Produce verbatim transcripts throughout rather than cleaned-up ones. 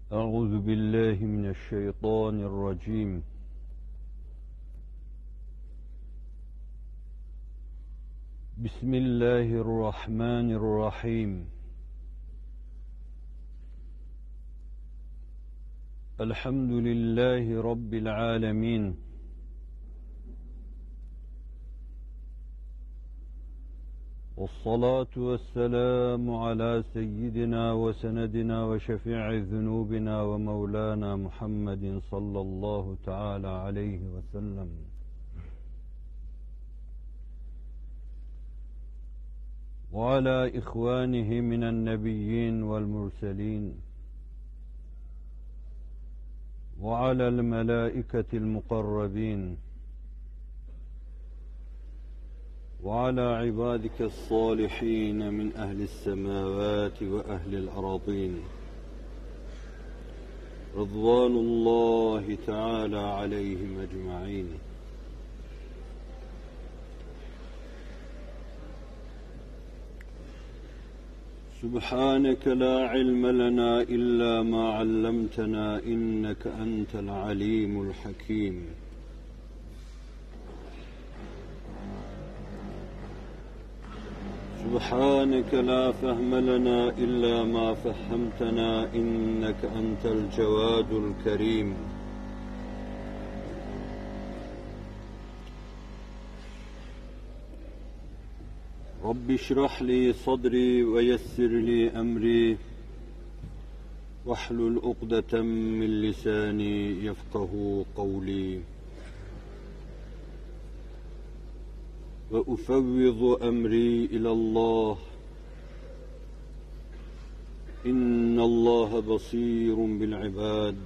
أعوذ بالله من الشيطان الرجيم. بسم الله الرحمن الرحيم. الحمد لله رب العالمين، والصلاة والسلام على سيدنا وسندنا وشفيع ذنوبنا ومولانا محمد صلى الله تعالى عليه وسلم. وعلى إخوانه من النبيين والمرسلين، وعلى الملائكة المقربين، وعلى عبادك الصالحين من أهل السماوات وأهل الأراضين، رضوان الله تعالى عليهم أجمعين. سبحانك لا علم لنا إلا ما علمتنا إنك أنت العليم الحكيم. سبحانك لا فهم لنا إلا ما فهمتنا إنك أنت الجواد الكريم. رب اشرح لي صدري ويسر لي أمري واحلل عقدة من لساني يفقه قولي، وأفوض أمري إلى الله إن الله بصير بالعباد.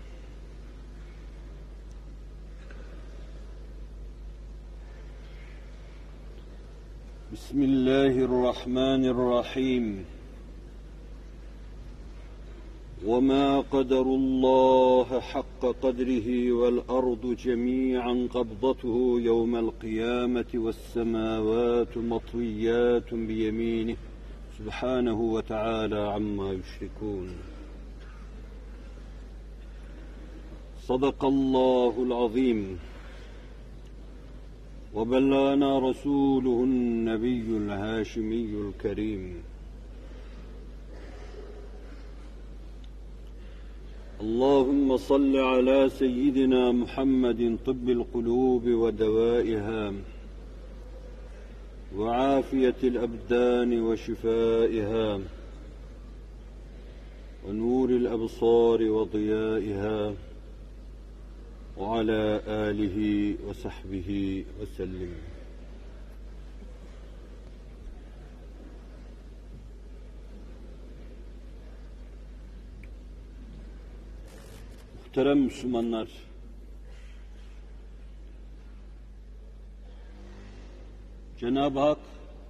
بسم الله الرحمن الرحيم. وما قدر الله حق قدره والأرض جميعا قبضته يوم القيامة والسماوات مطويات بيمينه سبحانه وتعالى عما يشركون. صدق الله العظيم، وبلغنا رسوله النبي الهاشمي الكريم. اللهم صل على سيدنا محمد طب القلوب ودوائها وعافية الأبدان وشفائها ونور الأبصار وضيائها، وعلى آله وصحبه وسلم. Muhterem Müslümanlar, Cenab-ı Hak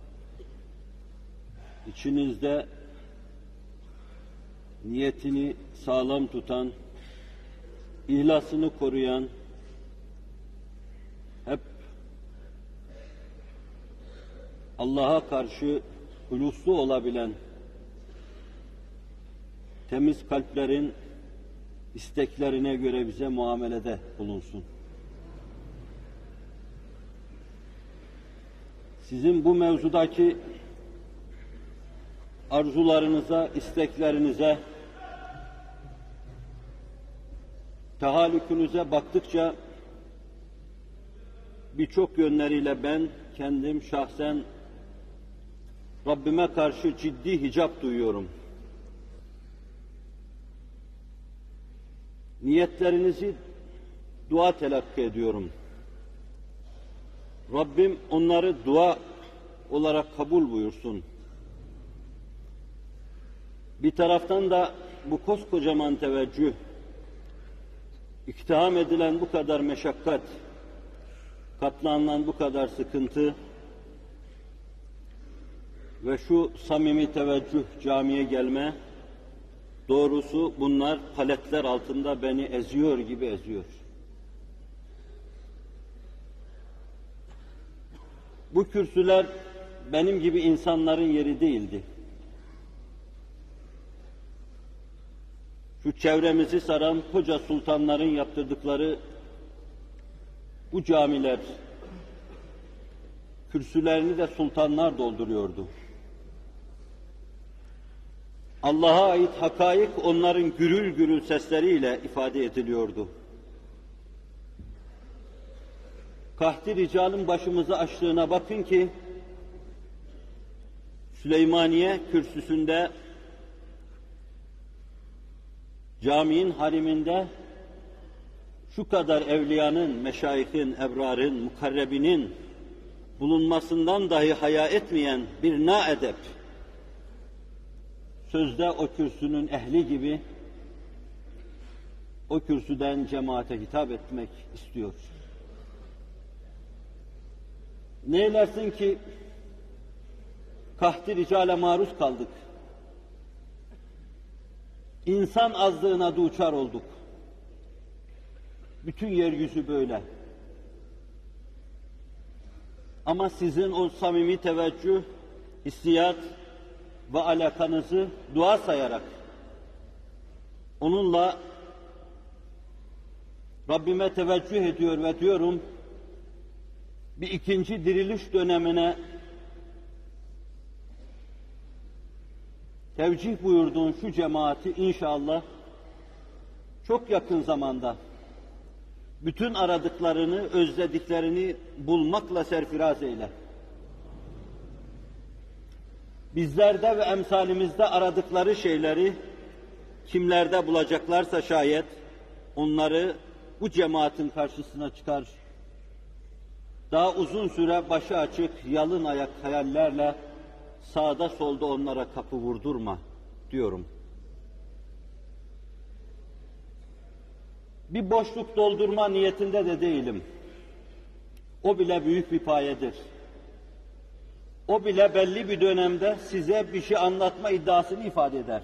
içinizde niyetini sağlam tutan, İhlasını koruyan, hep Allah'a karşı huluslu olabilen, temiz kalplerin isteklerine göre bize muamelede bulunsun. Sizin bu mevzudaki arzularınıza, isteklerinize, tahallükünüze baktıkça birçok yönleriyle ben kendim şahsen Rabbime karşı ciddi hicap duyuyorum. Niyetlerinizi dua telakki ediyorum. Rabbim onları dua olarak kabul buyursun. Bir taraftan da bu koskocaman teveccüh, İktiham edilen bu kadar meşakkat, katlanılan bu kadar sıkıntı ve şu samimi teveccüh camiye gelme, doğrusu bunlar paletler altında beni eziyor gibi eziyor. Bu kürsüler benim gibi insanların yeri değildi. şu çevremizi saran koca sultanların yaptırdıkları bu camiler, kürsülerini de sultanlar dolduruyordu. Allah'a ait hakaik onların gürül gürül sesleriyle ifade ediliyordu. Kahti ricalın başımızı açtığına bakın ki, Süleymaniye kürsüsünde, caminin hariminde şu kadar evliyanın, meşayihin, ebrarın, mukarrebinin bulunmasından dahi haya etmeyen bir naedep, sözde o kürsünün ehli gibi o kürsüden cemaate hitap etmek istiyor. Ne eylersin ki kahti ricale maruz kaldık. İnsan azlığına duçar olduk. Bütün yeryüzü böyle. Ama sizin o samimi teveccüh, hissiyat ve alakanızı dua sayarak, onunla Rabbime teveccüh ediyor ve diyorum, bir ikinci diriliş dönemine tevcih buyurduğun şu cemaati inşallah çok yakın zamanda bütün aradıklarını, özlediklerini bulmakla serfiraz eyle. Bizlerde ve emsalimizde aradıkları şeyleri kimlerde bulacaklarsa şayet onları bu cemaatin karşısına çıkar. Daha uzun süre başı açık, yalın ayak hayallerle sağda solda onlara kapı vurdurma diyorum. Bir boşluk doldurma niyetinde de değilim. O bile büyük bir payedir. O bile belli bir dönemde size bir şey anlatma iddiasını ifade eder.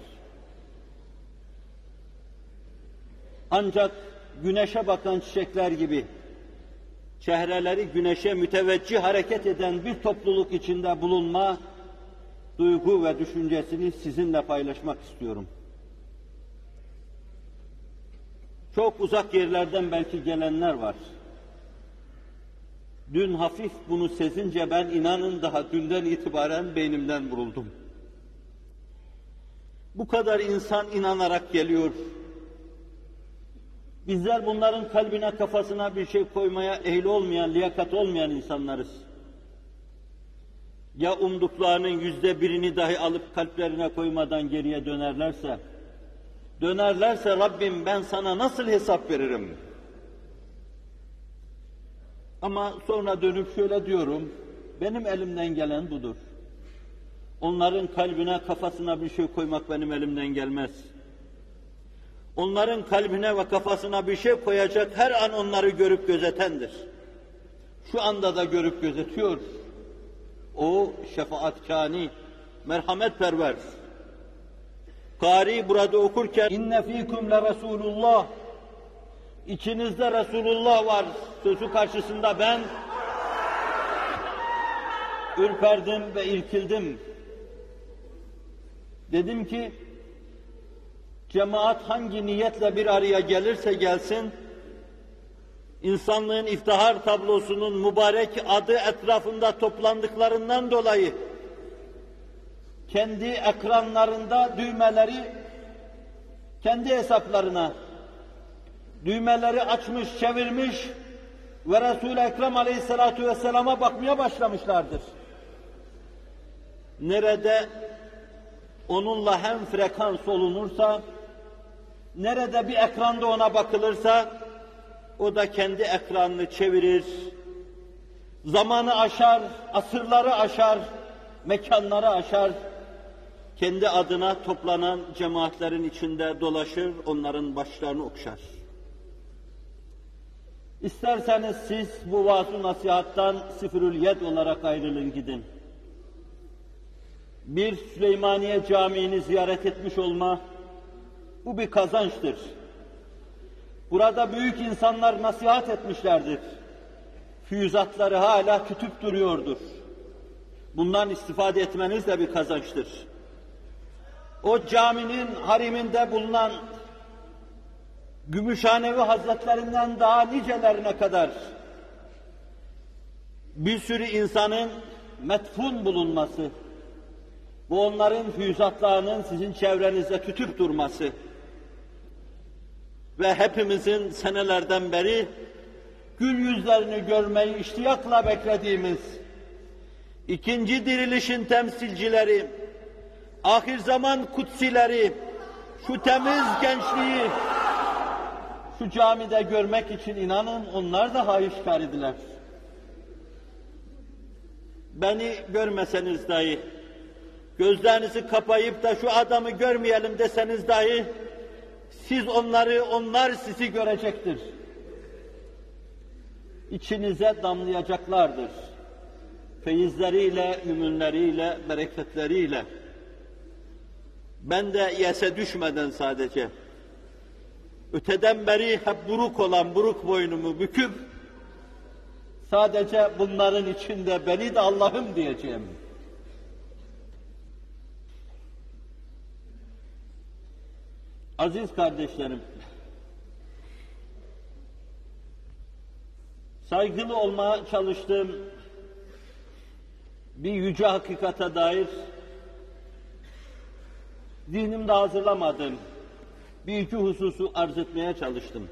Ancak güneşe bakan çiçekler gibi, çehreleri güneşe müteveccih hareket eden bir topluluk içinde bulunma duygu ve düşüncesini sizinle paylaşmak istiyorum. Çok uzak yerlerden belki gelenler var. Dün hafif bunu sezince ben inanın daha dünden itibaren beynimden vuruldum. Bu kadar insan inanarak geliyor. Bizler bunların kalbine, kafasına bir şey koymaya ehil olmayan, liyakat olmayan insanlarız. Ya umduklarının yüzde birini dahi alıp kalplerine koymadan geriye dönerlerse, dönerlerse Rabbim ben sana nasıl hesap veririm? Ama sonra dönüp şöyle diyorum, benim elimden gelen budur. Onların kalbine, kafasına bir şey koymak benim elimden gelmez. Onların kalbine ve kafasına bir şey koyacak her an onları görüp gözetendir. Şu anda da görüp gözetiyor. O şefaatkâni, merhametperver. Kâri burada okurken inne fîkum le Resulullah, İçinizde Resulullah var sözü karşısında ben ürperdim ve irkildim. Dedim ki cemaat hangi niyetle bir araya gelirse gelsin, insanlığın iftihar tablosunun mübarek adı etrafında toplandıklarından dolayı kendi ekranlarında düğmeleri kendi hesaplarına düğmeleri açmış, çevirmiş ve Resul-i Ekrem Aleyhisselatü Vesselam'a bakmaya başlamışlardır. Nerede onunla hem frekans olunursa, nerede bir ekranda ona bakılırsa, o da kendi ekranını çevirir, zamanı aşar, asırları aşar, mekanları aşar, kendi adına toplanan cemaatlerin içinde dolaşır, onların başlarını okşar. İsterseniz siz bu vaaz-ı nasihattan sıfırül yed olarak ayrılın gidin. Bir Süleymaniye Camii'ni ziyaret etmiş olma, bu bir kazançtır. Burada büyük insanlar nasihat etmişlerdir. Füyüzatları hala kütüp duruyordur. Bundan istifade etmeniz de bir kazançtır. O caminin hariminde bulunan Gümüşhanevi Hazretlerinden daha nicelerine kadar bir sürü insanın metfun bulunması, bu onların füyüzatlarının sizin çevrenizde tütüp durması ve hepimizin senelerden beri gül yüzlerini görmeyi iştiyakla beklediğimiz ikinci dirilişin temsilcileri, ahir zaman kutsileri, şu temiz gençliği şu camide görmek için inanın onlar da hayışkar idiler. Beni görmeseniz dahi, gözlerinizi kapayıp da şu adamı görmeyelim deseniz dahi, siz onları, onlar sizi görecektir. İçinize damlayacaklardır. Feyizleriyle, ümünleriyle, bereketleriyle. Ben de yese düşmeden sadece, öteden beri hep buruk olan buruk boynumu büküp, sadece bunların içinde beni de Allah'ım diyeceğim. Aziz kardeşlerim, saygılı olmaya çalıştığım bir yüce hakikate dair zihnimde hazırlamadığım bir iki hususu arz etmeye çalıştım.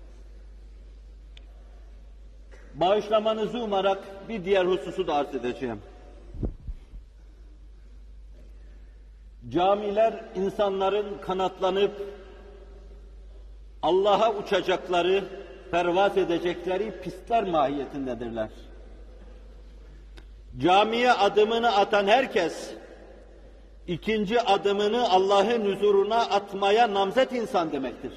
Bağışlamanızı umarak bir diğer hususu da arz edeceğim. Camiler insanların kanatlanıp Allah'a uçacakları, pervaz edecekleri pistler mahiyetindedirler. Camiye adımını atan herkes, ikinci adımını Allah'ın huzuruna atmaya namzet insan demektir.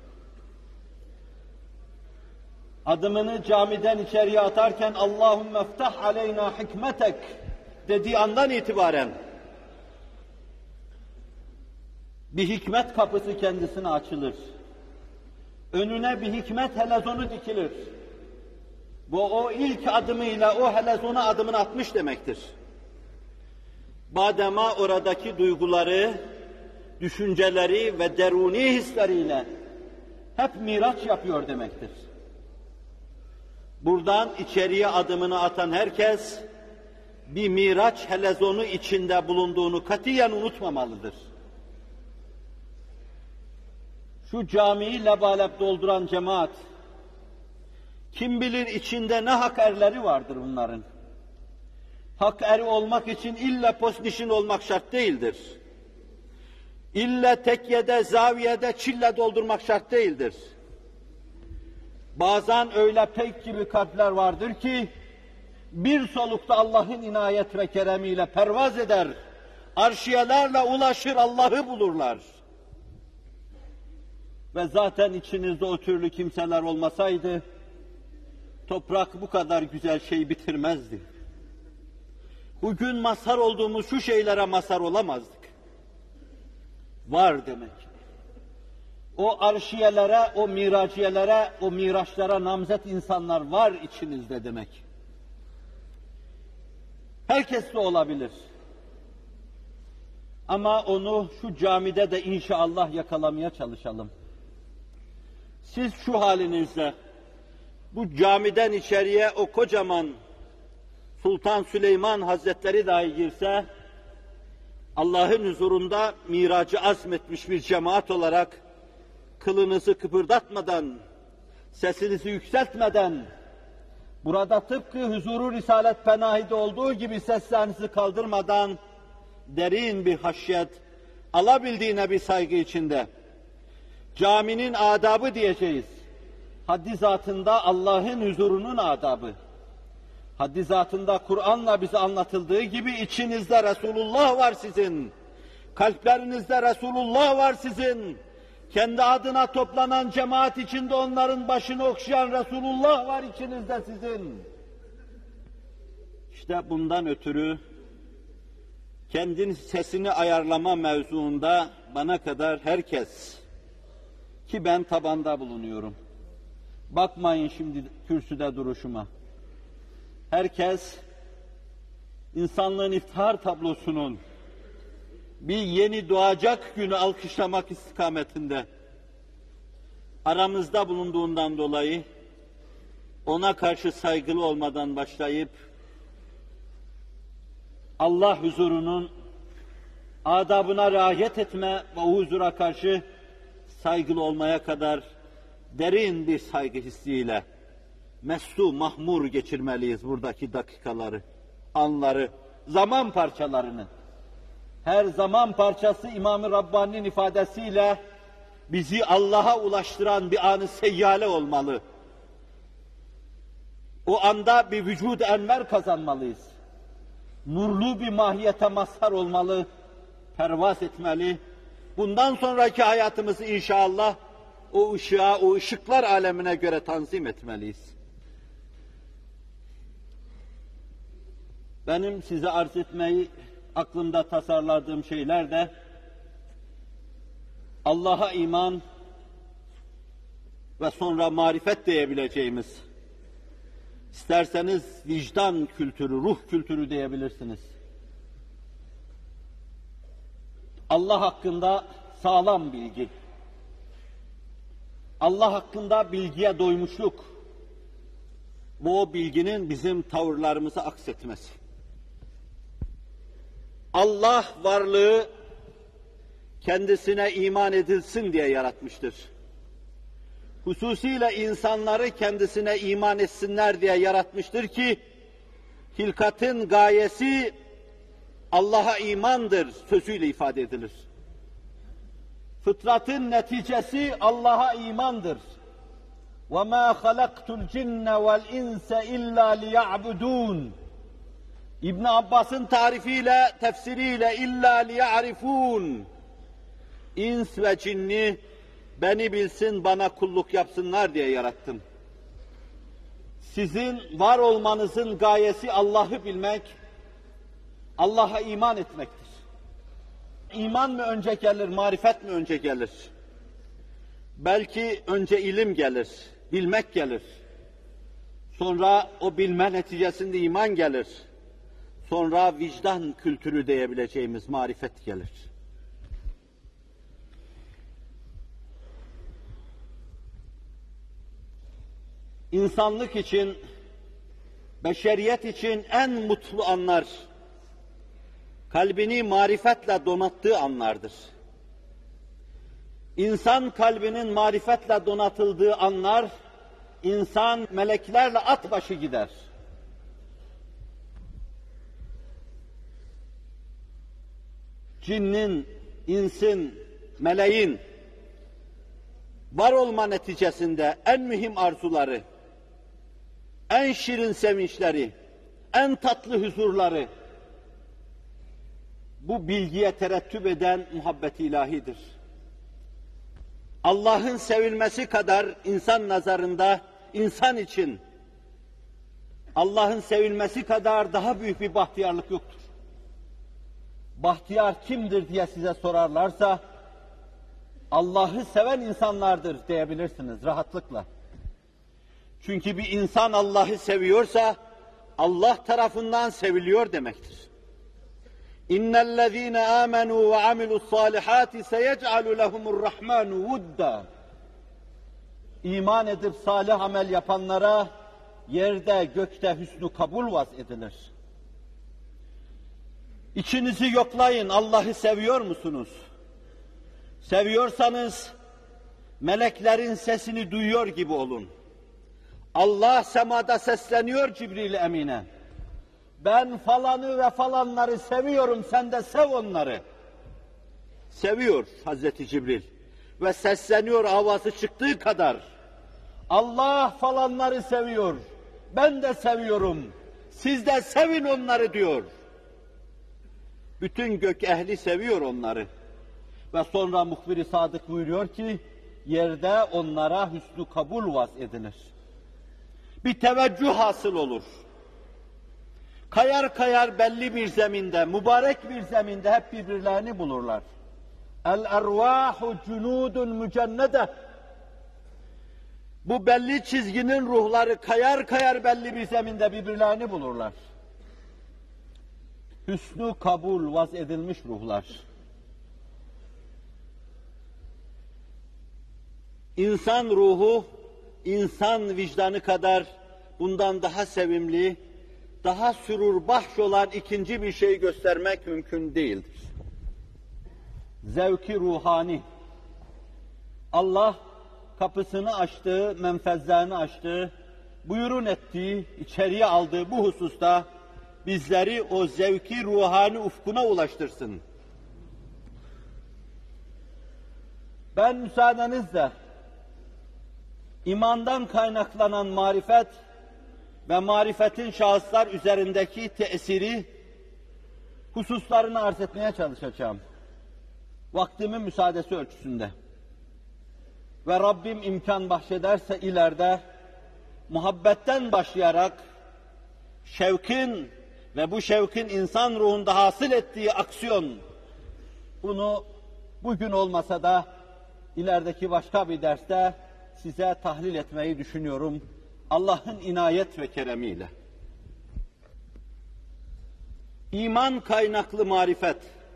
Adımını camiden içeriye atarken Allahümme ftah aleyna hikmetek dediği andan itibaren bir hikmet kapısı kendisine açılır. Önüne bir hikmet helezonu dikilir. Bu o ilk adımıyla o helezona adımını atmış demektir. Badema oradaki duyguları, düşünceleri ve deruni hisleriyle hep miraç yapıyor demektir. Buradan içeriye adımını atan herkes bir miraç helezonu içinde bulunduğunu katiyen unutmamalıdır. Şu camiyi lebalep dolduran cemaat, kim bilir içinde ne hak erleri vardır bunların. Hak eri olmak için illa posnişin olmak şart değildir. İlla tekyede, zaviyede çille doldurmak şart değildir. Bazen öyle pek gibi kalpler vardır ki, bir solukta Allah'ın inayet ve keremiyle pervaz eder, arşiyelerle ulaşır, Allah'ı bulurlar. Ve zaten içinizde o türlü kimseler olmasaydı, toprak bu kadar güzel şey bitirmezdi. Bugün mazhar olduğumuz şu şeylere mazhar olamazdık. Var demek. O arşiyelere, o miraciyelere, o miraçlara namzet insanlar var içinizde demek. Herkes de olabilir. Ama onu şu camide de inşallah yakalamaya çalışalım. Siz şu halinizle, bu camiden içeriye o kocaman Sultan Süleyman Hazretleri dahi girse, Allah'ın huzurunda miracı azmetmiş bir cemaat olarak, kılınızı kıpırdatmadan, sesinizi yükseltmeden, burada tıpkı huzuru Risalet Penahi'de olduğu gibi seslerinizi kaldırmadan, derin bir haşyet, alabildiğine bir saygı içinde, caminin adabı diyeceğiz. Haddi zatında Allah'ın huzurunun adabı. Haddi zatında Kur'an'la bize anlatıldığı gibi içinizde Resulullah var sizin. Kalplerinizde Resulullah var sizin. Kendi adına toplanan cemaat içinde onların başını okşayan Resulullah var içinizde sizin. İşte bundan ötürü kendin sesini ayarlama mevzuunda bana kadar herkes, ki ben tabanda bulunuyorum. Bakmayın şimdi kürsüde duruşuma. Herkes insanlığın iftihar tablosunun bir yeni doğacak günü alkışlamak istikametinde aramızda bulunduğundan dolayı ona karşı saygılı olmadan başlayıp Allah huzurunun adabına riayet etme ve o huzura karşı saygılı olmaya kadar derin bir saygı hissiyle meslu mahmur geçirmeliyiz buradaki dakikaları, anları, zaman parçalarını. Her zaman parçası İmam-ı Rabbani'nin ifadesiyle bizi Allah'a ulaştıran bir an-ı seyyale olmalı. O anda bir vücud-u enver kazanmalıyız. Nurlu bir mahiyete mazhar olmalı, pervaz etmeli. Bundan sonraki hayatımızı inşallah o ışığa, o ışıklar alemine göre tanzim etmeliyiz. Benim size arz etmeyi aklımda tasarladığım şeyler de Allah'a iman ve sonra marifet diyebileceğimiz, İsterseniz vicdan kültürü, ruh kültürü diyebilirsiniz. Allah hakkında sağlam bilgi, Allah hakkında bilgiye doymuşluk, bu o bilginin bizim tavırlarımıza aksetmesi. Allah varlığı kendisine iman edilsin diye yaratmıştır. Hususiyle insanları kendisine iman etsinler diye yaratmıştır ki, hilkatın gayesi Allah'a imandır sözüyle ifade edilir. Fıtratın neticesi Allah'a imandır. وَمَا خَلَقْتُ الْجِنَّ وَالْاِنْسَ اِلَّا لِيَعْبُدُونَ İbn Abbas'ın tarifiyle, tefsiriyle illa liya'rifun. İns ve cinni beni bilsin, bana kulluk yapsınlar diye yarattım. Sizin var olmanızın gayesi Allah'ı bilmek, Allah'a iman etmektir. İman mı önce gelir, marifet mi önce gelir? Belki önce ilim gelir, bilmek gelir. Sonra o bilme neticesinde iman gelir. Sonra vicdan kültürü diyebileceğimiz marifet gelir. İnsanlık için, beşeriyet için en mutlu anlar, kalbini marifetle donattığı anlardır. İnsan kalbinin marifetle donatıldığı anlar, insan meleklerle at başı gider. Cinnin, insin, meleğin var olma neticesinde en mühim arzuları, en şirin sevinçleri, en tatlı huzurları, bu bilgiye terettüp eden muhabbet-i ilahidir. Allah'ın sevilmesi kadar insan nazarında, insan için Allah'ın sevilmesi kadar daha büyük bir bahtiyarlık yoktur. Bahtiyar kimdir diye size sorarlarsa, Allah'ı seven insanlardır diyebilirsiniz rahatlıkla. Çünkü bir insan Allah'ı seviyorsa, Allah tarafından seviliyor demektir. İnnellezîne âmenû ve amilussâlihâti seyec'alû lehumurrahmânu vudda. İman edip salih amel yapanlara yerde gökte hüsnü kabul vaz edilir. İçinizi yoklayın, Allah'ı seviyor musunuz? Seviyorsanız meleklerin sesini duyuyor gibi olun. Allah semada sesleniyor Cibril Emin'e. Ben falanı ve falanları seviyorum, sen de sev onları. Seviyor Hazreti Cibril ve sesleniyor avazı çıktığı kadar. Allah falanları seviyor, ben de seviyorum, siz de sevin onları diyor. Bütün gök ehli seviyor onları. Ve sonra muhbir-i sadık buyuruyor ki, yerde onlara hüsnü kabul vaz edilir. Bir teveccüh hasıl olur. Kayar kayar belli bir zeminde, mübarek bir zeminde hep birbirlerini bulurlar. El-ervâhu cunûdun mücennede. Bu belli çizginin ruhları kayar kayar belli bir zeminde birbirlerini bulurlar. Hüsnü kabul vaz edilmiş ruhlar. İnsan ruhu, insan vicdanı kadar bundan daha sevimli, daha sürur-bahş olan ikinci bir şey göstermek mümkün değildir. Zevki ruhani. Allah kapısını açtığı, menfezlerini açtığı, buyurun ettiği, içeriye aldığı bu hususta bizleri o zevki ruhani ufkuna ulaştırsın. Ben müsaadenizle imandan kaynaklanan marifet ve marifetin şahıslar üzerindeki tesiri hususlarını arz etmeye çalışacağım. Vaktimin müsaadesi ölçüsünde. Ve Rabbim imkan bahşederse ileride muhabbetten başlayarak şevkin ve bu şevkin insan ruhunda hasıl ettiği aksiyon, bunu bugün olmasa da ilerideki başka bir derste size tahlil etmeyi düşünüyorum. Allah'ın inayet ve keremiyle. İman kaynaklı marifet.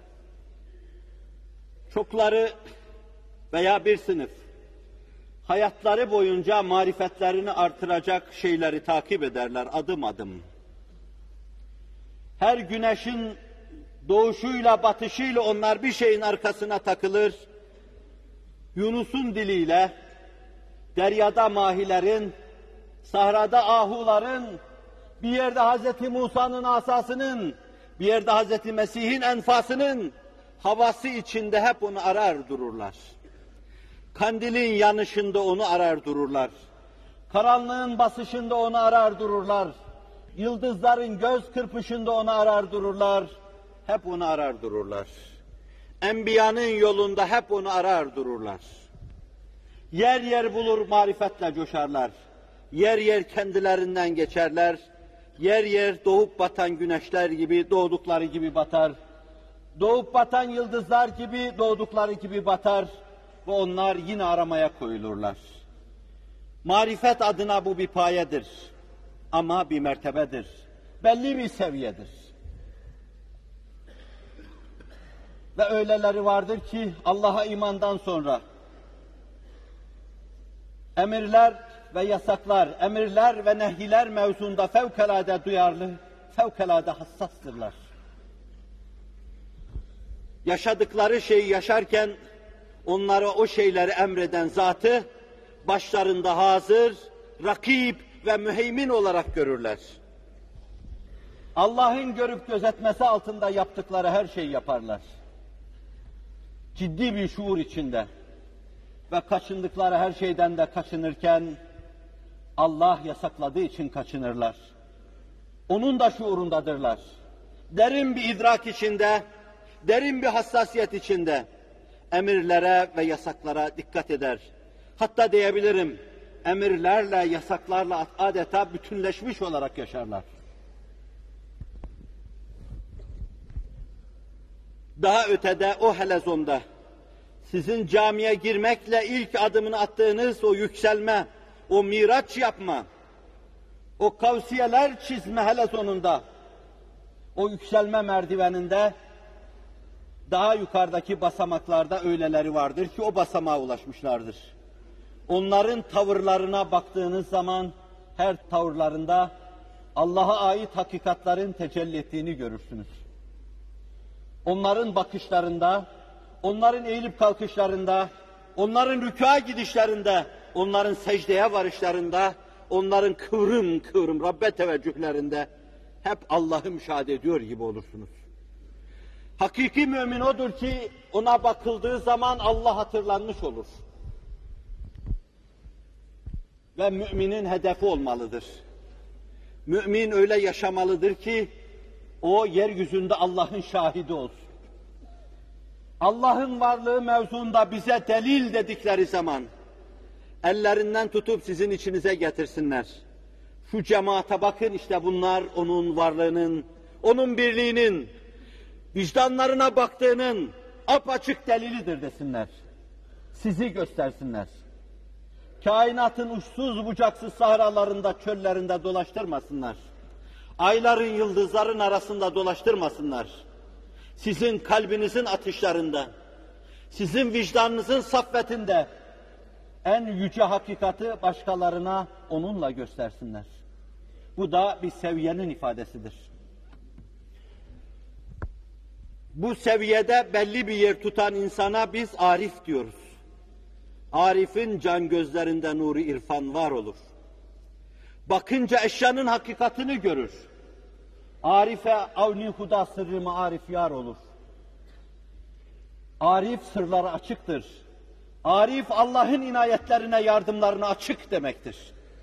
Çokları veya bir sınıf hayatları boyunca marifetlerini artıracak şeyleri takip ederler adım adım. Her güneşin doğuşuyla batışıyla onlar bir şeyin arkasına takılır. Yunus'un diliyle deryada mahilerin, sahrada ahuların, bir yerde Hazreti Musa'nın asasının, bir yerde Hazreti Mesih'in enfasının havası içinde hep onu arar dururlar. Kandilin yanışında onu arar dururlar. Karanlığın basışında onu arar dururlar. Yıldızların göz kırpışında onu arar dururlar. Hep onu arar dururlar. Enbiyanın yolunda hep onu arar dururlar. Yer yer bulur marifetle coşarlar. Yer yer kendilerinden geçerler. Yer yer doğup batan güneşler gibi doğdukları gibi batar. Doğup batan yıldızlar gibi doğdukları gibi batar. Ve onlar yine aramaya koyulurlar. Marifet adına bu bir payedir. Ama bir mertebedir. Belli bir seviyedir. Ve öyleleri vardır ki Allah'a imandan sonra emirler ve yasaklar, emirler ve nehiler mevzunda fevkalade duyarlı, fevkalade hassastırlar. Yaşadıkları şeyi yaşarken onlara o şeyleri emreden zatı başlarında hazır, rakip ve müheymin olarak görürler. Allah'ın görüp gözetmesi altında yaptıkları her şeyi yaparlar. Ciddi bir şuur içinde ve kaçındıkları her şeyden de kaçınırken Allah yasakladığı için kaçınırlar. Onun da şuurundadırlar. Derin bir idrak içinde, derin bir hassasiyet içinde emirlere ve yasaklara dikkat eder. Hatta diyebilirim, emirlerle, yasaklarla adeta bütünleşmiş olarak yaşarlar. Daha ötede o helezonda, sizin camiye girmekle ilk adımını attığınız o yükselme, o miraç yapma, o kavsiyeler çizme helezonunda, o yükselme merdiveninde, daha yukarıdaki basamaklarda öyleleri vardır ki o basamağa ulaşmışlardır. Onların tavırlarına baktığınız zaman her tavırlarında Allah'a ait hakikatlerin tecelli ettiğini görürsünüz. Onların bakışlarında, onların eğilip kalkışlarında, onların rükûa gidişlerinde, onların secdeye varışlarında, onların kıvrım kıvrım Rabbe teveccühlerinde hep Allah'ı müşahede ediyor gibi olursunuz. Hakiki mümin odur ki ona bakıldığı zaman Allah hatırlanmış olur. Ve müminin hedefi olmalıdır. Mümin öyle yaşamalıdır ki o yeryüzünde Allah'ın şahidi olsun. Allah'ın varlığı mevzuunda bize delil dedikleri zaman ellerinden tutup sizin içinize getirsinler. Şu cemaate bakın, işte bunlar onun varlığının, onun birliğinin, vicdanlarına baktığının apaçık delilidir desinler. Sizi göstersinler. Kainatın uçsuz bucaksız sahralarında, çöllerinde dolaştırmasınlar. Ayların, yıldızların arasında dolaştırmasınlar. Sizin kalbinizin atışlarında, sizin vicdanınızın saffetinde, en yüce hakikati başkalarına onunla göstersinler. Bu da bir seviyenin ifadesidir. Bu seviyede belli bir yer tutan insana biz arif diyoruz. Arif'in can gözlerinde nuru irfan var olur. Bakınca eşyanın hakikatini görür. Arife avni huda sırrı marif yar olur. Arif sırları açıktır. Arif Allah'ın inayetlerine, yardımlarına açık demektir.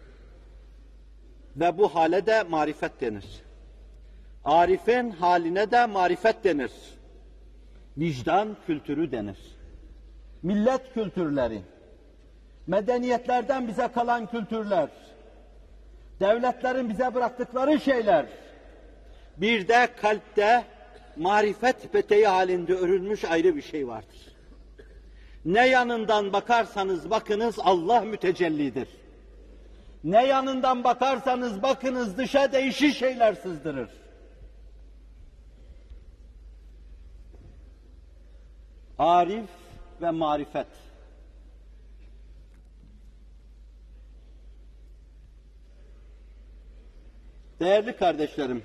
Ve bu hale de marifet denir. Arif'in haline de marifet denir. Vicdan kültürü denir. Millet kültürleri, medeniyetlerden bize kalan kültürler, devletlerin bize bıraktıkları şeyler, bir de kalpte marifet peteği halinde örülmüş ayrı bir şey vardır. Ne yanından bakarsanız bakınız Allah mütecellidir. Ne yanından bakarsanız bakınız dışa değişik şeyler sızdırır. Arif ve marifet. Değerli kardeşlerim,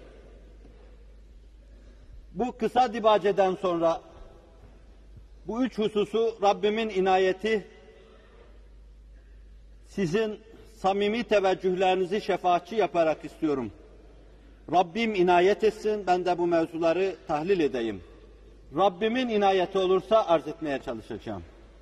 bu kısa dibaceden sonra bu üç hususu Rabbimin inayeti sizin samimi teveccühlerinizi şefaatçi yaparak istiyorum. Rabbim inayet etsin, ben de bu mevzuları tahlil edeyim. Rabbimin inayeti olursa arz etmeye çalışacağım.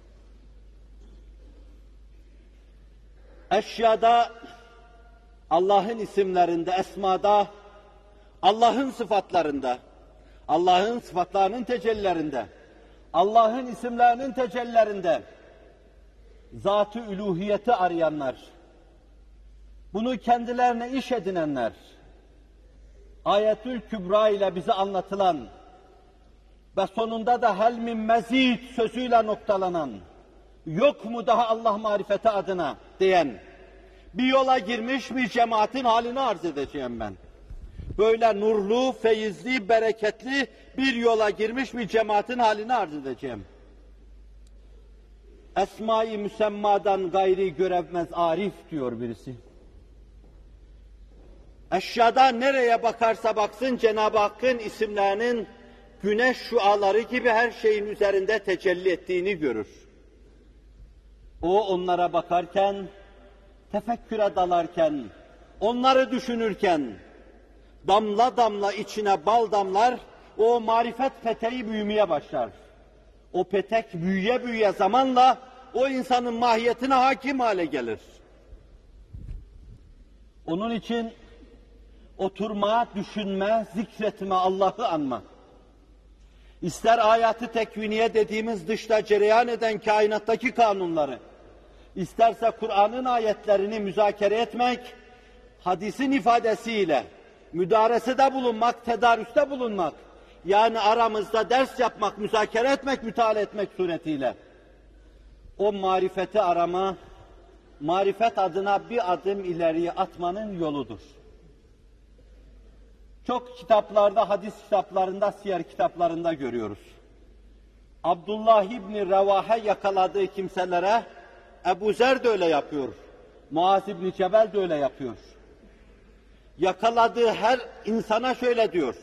Eşyada, Allah'ın isimlerinde, esmada, Allah'ın sıfatlarında, Allah'ın sıfatlarının tecellilerinde, Allah'ın isimlerinin tecellilerinde zat-ı üluhiyeti arayanlar, bunu kendilerine iş edinenler, Ayetül Kübra ile bize anlatılan ve sonunda da hel min mezid sözüyle noktalanan, yok mu daha Allah marifeti adına diyen bir yola girmiş bir cemaatin halini arz edeceğim ben. Böyle nurlu, feyizli, bereketli bir yola girmiş bir cemaatin halini arz edeceğim. Esma-i müsemmadan gayri görevmez arif diyor birisi. Eşyada nereye bakarsa baksın Cenab-ı Hakk'ın isimlerinin güneş şuaları gibi her şeyin üzerinde tecelli ettiğini görür. O onlara bakarken, tefekküre dalarken, onları düşünürken, damla damla içine bal damlar, o marifet peteği büyümeye başlar. O petek büyüye büyüye zamanla o insanın mahiyetine hakim hale gelir. Onun için oturma, düşünme, zikretme, Allah'ı anma. İster ayatı tekviniye dediğimiz dışta cereyan eden kainattaki kanunları, isterse Kur'an'ın ayetlerini müzakere etmek, hadisin ifadesiyle müdaresede bulunmak, tedarüste bulunmak, yani aramızda ders yapmak, müzakere etmek, müteala etmek suretiyle o marifeti arama, marifet adına bir adım ileriye atmanın yoludur. Çok kitaplarda, hadis kitaplarında, siyer kitaplarında görüyoruz. Abdullah İbni Revahe yakaladığı kimselere Ebu Zer de öyle yapıyor. Muaz İbni Cebel de öyle yapıyor. Yakaladığı her insana şöyle diyor.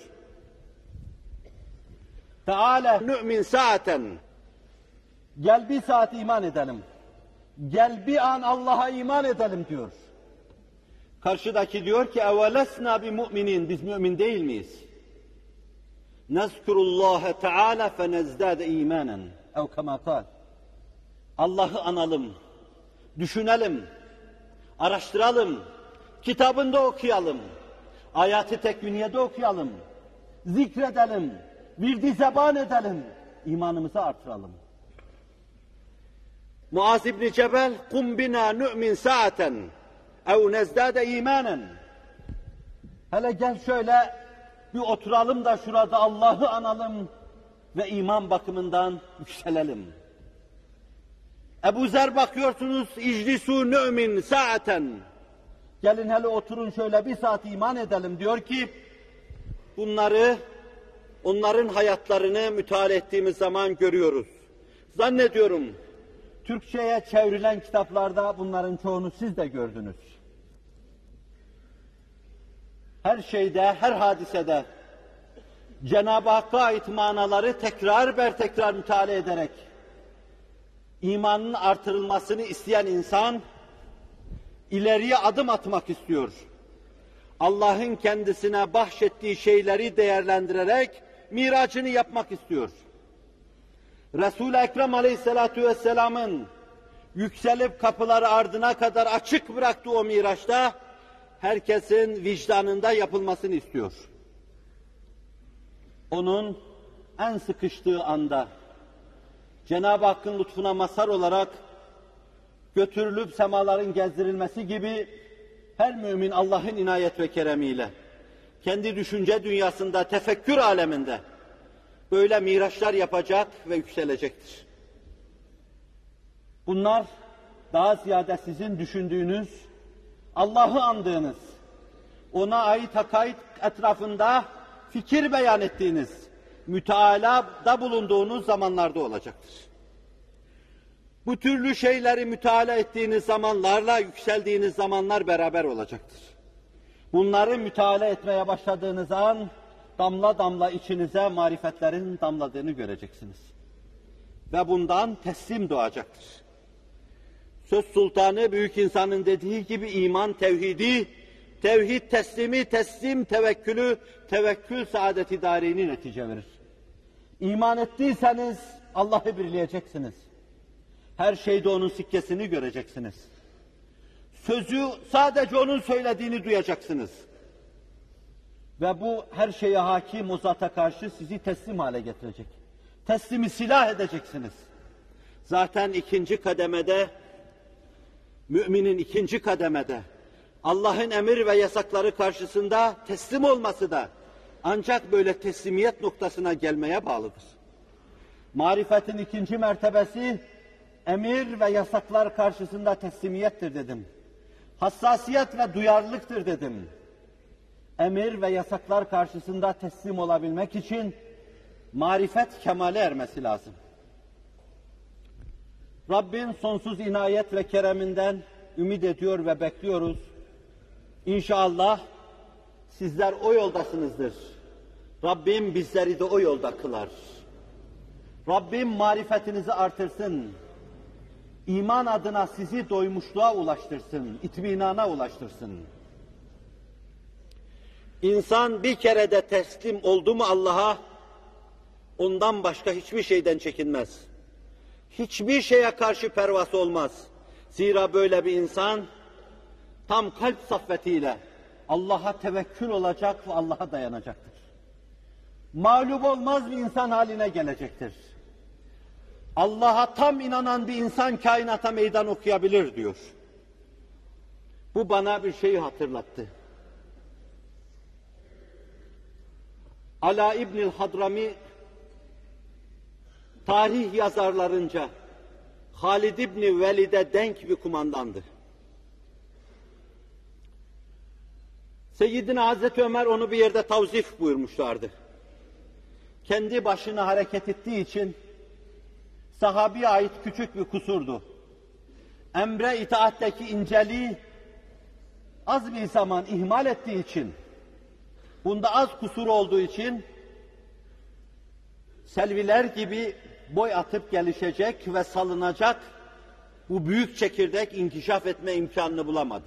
Teala nü'min saaten. Gel bir saat iman edelim. Gel bir an Allah'a iman edelim diyor. Karşıdaki diyor ki evelesna bi mu'minin, biz mümin değil miyiz? Nezkurullaha Teala fe nezdade imanen. Ev kema kal. Allah'ı analım, düşünelim, araştıralım, kitabında okuyalım, ayat-ı tekviniyede okuyalım, zikredelim, virdi zeban edelim, imanımızı artıralım. Muaz İbni Cebel, kum bina nü'min saaten, ev nezdade imanen. Hele gel şöyle bir oturalım da şurada Allah'ı analım ve iman bakımından yükselelim. Ebu Zer bakıyorsunuz, iclisu nü'min saaten. Gelin hele oturun şöyle bir saat iman edelim diyor ki, bunları, onların hayatlarını müteala ettiğimiz zaman görüyoruz. Zannediyorum, Türkçe'ye çevrilen kitaplarda bunların çoğunu siz de gördünüz. Her şeyde, her hadisede Cenab-ı Hakk'a ait manaları tekrar ber tekrar müteala ederek imanın artırılmasını isteyen insan ileriye adım atmak istiyor. Allah'ın kendisine bahşettiği şeyleri değerlendirerek miracını yapmak istiyor. Resul-i Ekrem Aleyhisselatü Vesselam'ın yükselip kapıları ardına kadar açık bıraktığı o miraçta herkesin vicdanında yapılmasını istiyor. Onun en sıkıştığı anda Cenab-ı Hakk'ın lütfuna mazhar olarak götürülüp semaların gezdirilmesi gibi her mümin Allah'ın inayet ve keremiyle kendi düşünce dünyasında, tefekkür aleminde böyle miraçlar yapacak ve yükselecektir. Bunlar daha ziyade sizin düşündüğünüz, Allah'ı andığınız, ona ait hakaik etrafında fikir beyan ettiğiniz, mütealada bulunduğunuz zamanlarda olacaktır. Bu türlü şeyleri müteala ettiğiniz zamanlarla yükseldiğiniz zamanlar beraber olacaktır. Bunları müteala etmeye başladığınız an, damla damla içinize marifetlerin damladığını göreceksiniz. Ve bundan teslim doğacaktır. Söz sultanı büyük insanın dediği gibi iman tevhidi, tevhid teslimi, teslim tevekkülü, tevekkül saadet-i darini netice verir. İman ettiyseniz Allah'ı birleyeceksiniz. Her şeyde onun sikkesini göreceksiniz. Sözü sadece onun söylediğini duyacaksınız. Ve bu her şeye hakim o zata karşı sizi teslim hale getirecek. Teslimi silah edeceksiniz. Zaten ikinci kademede, müminin ikinci kademede, Allah'ın emir ve yasakları karşısında teslim olması da ancak böyle teslimiyet noktasına gelmeye bağlıdır. Marifetin ikinci mertebesi, emir ve yasaklar karşısında teslimiyettir dedim. Hassasiyet ve duyarlılıktır dedim. Emir ve yasaklar karşısında teslim olabilmek için marifet kemale ermesi lazım. Rabbin sonsuz inayet ve kereminden ümit ediyor ve bekliyoruz. İnşallah sizler o yoldasınızdır. Rabbim bizleri de o yolda kılar. Rabbim marifetinizi artırsın. İman adına sizi doymuşluğa ulaştırsın, itminana ulaştırsın. İnsan bir kere de teslim oldu mu Allah'a, ondan başka hiçbir şeyden çekinmez. Hiçbir şeye karşı pervası olmaz. Zira böyle bir insan tam kalp saffetiyle Allah'a tevekkül olacak ve Allah'a dayanacaktır. Mağlup olmaz bir insan haline gelecektir. Allah'a tam inanan bir insan kainata meydan okuyabilir diyor. Bu bana bir şeyi hatırlattı. Ala İbnül Hadrami tarih yazarlarınca Halid İbni Velid'e denk bir kumandandı. Seyyidina Hazreti Ömer onu bir yerde tavzif buyurmuşlardı. Kendi başına hareket ettiği için sahabiye ait küçük bir kusurdu. Emre itaatteki inceliği az bir zaman ihmal ettiği için, bunda az kusur olduğu için selviler gibi boy atıp gelişecek ve salınacak bu büyük çekirdek inkişaf etme imkanını bulamadı.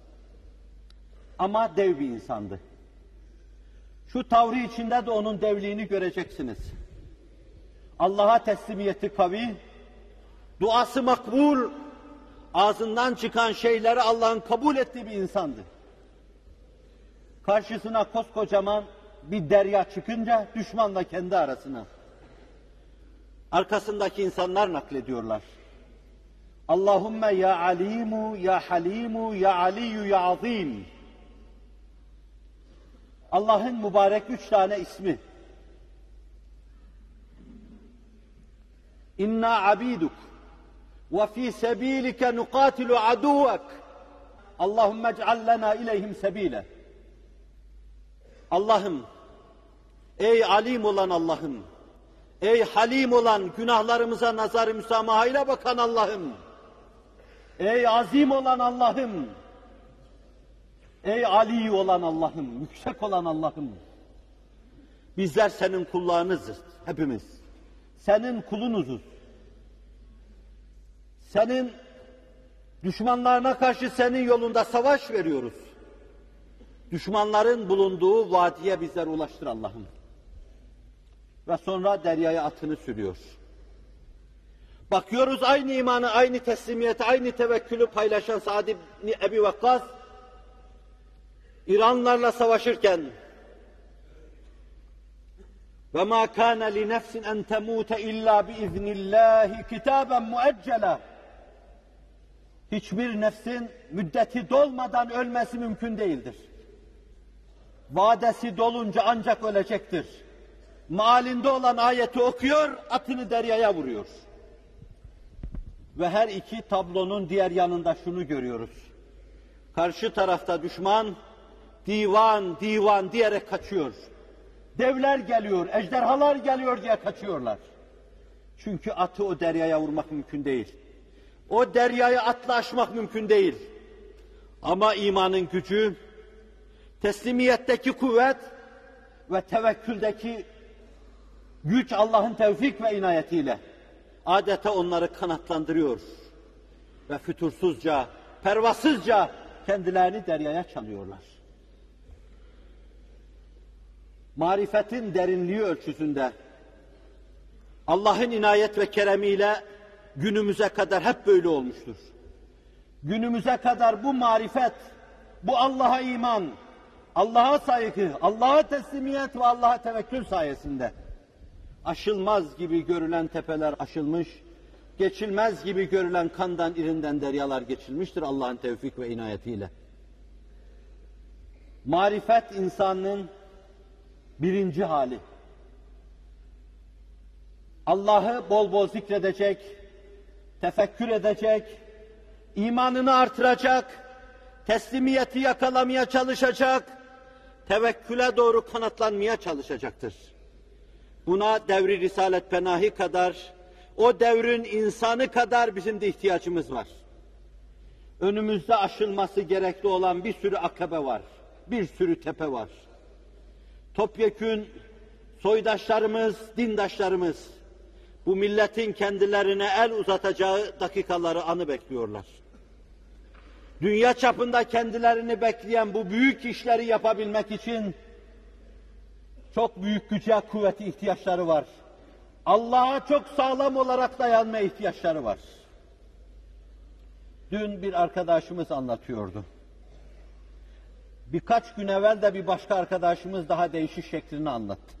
Ama dev bir insandı. Şu tavrı içinde de onun devliğini göreceksiniz. Allah'a teslimiyeti kavi, duası makbul, ağzından çıkan şeyleri Allah'ın kabul ettiği bir insandı. Karşısına koskocaman bir derya çıkınca düşmanla kendi arasına. Arkasındaki insanlar naklediyorlar. Allahümme ya alimu, ya halimu, ya aliyu, ya azim. Allah'ın mübarek üç tane ismi. İnna abiduk ve fi sebilike nuqatilu aduvek. Allahümme ec'al lena ileyhim sebile. Allah'ım, ey alim olan Allah'ım, Ey halim olan, günahlarımıza nazar-ı müsamahayla bakan Allah'ım. Ey azim olan Allah'ım. Ey ali olan Allah'ım, yüksek olan Allah'ım. Bizler senin kullarınızız, hepimiz. Senin kulunuzuz. Senin düşmanlarına karşı senin yolunda savaş veriyoruz. Düşmanların bulunduğu vadiye bizler ulaştır Allah'ım. Ve sonra deryaya atını sürüyor. Bakıyoruz aynı imanı, aynı teslimiyeti, aynı tevekkülü paylaşan Sa'd ibn Ebi Vakkas, İranlarla savaşırken ve ma kana li nefsin en temute illa bi iznillahi kitaben mueccela. Hiçbir nefsin müddeti dolmadan ölmesi mümkün değildir. Vadesi dolunca ancak ölecektir. Mealinde olan ayeti okuyor, atını deryaya vuruyor. Ve her iki tablonun diğer yanında şunu görüyoruz. Karşı tarafta düşman, divan, divan diyerek kaçıyor. Devler geliyor, ejderhalar geliyor diye kaçıyorlar. Çünkü atı o deryaya vurmak mümkün değil. O deryayı atla aşmak mümkün değil. Ama imanın gücü, teslimiyetteki kuvvet ve tevekküldeki güç Allah'ın tevfik ve inayetiyle adeta onları kanatlandırıyor. Ve fütursuzca, pervasızca kendilerini deryaya çalıyorlar. Marifetin derinliği ölçüsünde Allah'ın inayet ve keremiyle günümüze kadar hep böyle olmuştur. Günümüze kadar bu marifet, bu Allah'a iman, Allah'a saygı, Allah'a teslimiyet ve Allah'a tevekkül sayesinde aşılmaz gibi görülen tepeler aşılmış, geçilmez gibi görülen kandan irinden deryalar geçilmiştir Allah'ın tevfik ve inayetiyle. Marifet insanın birinci hali. Allah'ı bol bol zikredecek, tefekkür edecek, imanını artıracak, teslimiyeti yakalamaya çalışacak, tevekküle doğru kanatlanmaya çalışacaktır. Buna devri Risalet Penahi kadar, o devrin insanı kadar bizim de ihtiyacımız var. Önümüzde aşılması gerekli olan bir sürü akabe var, bir sürü tepe var. Topyekün soydaşlarımız, dindaşlarımız, bu milletin kendilerine el uzatacağı dakikaları, anı bekliyorlar. Dünya çapında kendilerini bekleyen bu büyük işleri yapabilmek için çok büyük güce, kuvveti ihtiyaçları var. Allah'a çok sağlam olarak dayanmaya ihtiyaçları var. Dün bir arkadaşımız anlatıyordu. Birkaç gün evvel de bir başka arkadaşımız daha değişik şeklini anlattı.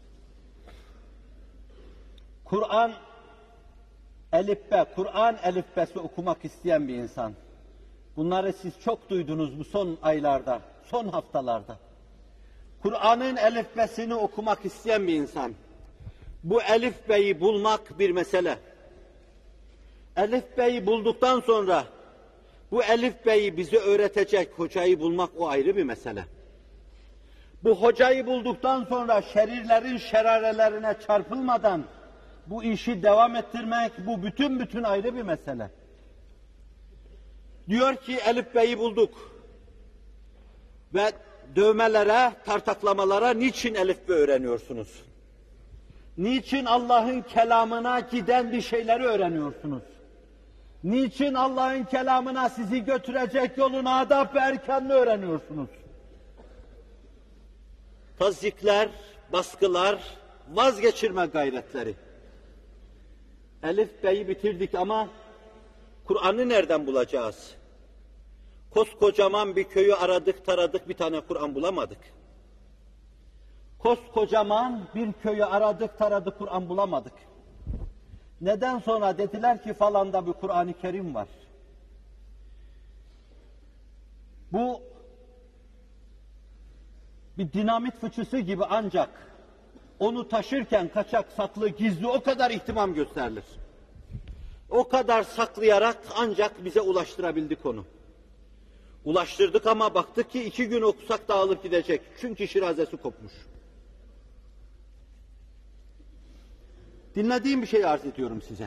Kur'an elifbe, Kur'an elifbesi okumak isteyen bir insan. Bunları siz çok duydunuz bu son aylarda, son haftalarda. Kur'an'ın elifbesini okumak isteyen bir insan. Bu elifbeyi bulmak bir mesele. Elifbeyi bulduktan sonra bu elifbeyi bize öğretecek hocayı bulmak o ayrı bir mesele. Bu hocayı bulduktan sonra şerirlerin şerarelerine çarpılmadan bu işi devam ettirmek, bu bütün bütün ayrı bir mesele. Diyor ki elifbeyi bulduk ve dövmelere, tartaklamalara niçin elifbe öğreniyorsunuz? Niçin Allah'ın kelamına giden bir şeyleri öğreniyorsunuz? Niçin Allah'ın kelamına sizi götürecek yolun adab ve erkanını öğreniyorsunuz? Tazyikler, baskılar, vazgeçirme gayretleri. Elifbeyi bitirdik ama Kur'an'ı nereden bulacağız? Koskocaman bir köyü aradık, taradık, bir tane Kur'an bulamadık. Koskocaman bir köyü aradık, taradık, Kur'an bulamadık. Neden sonra dediler ki falanda bir Kur'an-ı Kerim var. Bu bir dinamit fıçısı gibi, ancak onu taşırken kaçak, saklı, gizli o kadar ihtimam gösterilir. O kadar saklayarak ancak bize ulaştırabildik onu. Ulaştırdık ama baktık ki iki gün okusak dağılıp gidecek. Çünkü şirazesi kopmuş. Dinlediğim bir şey arz ediyorum size.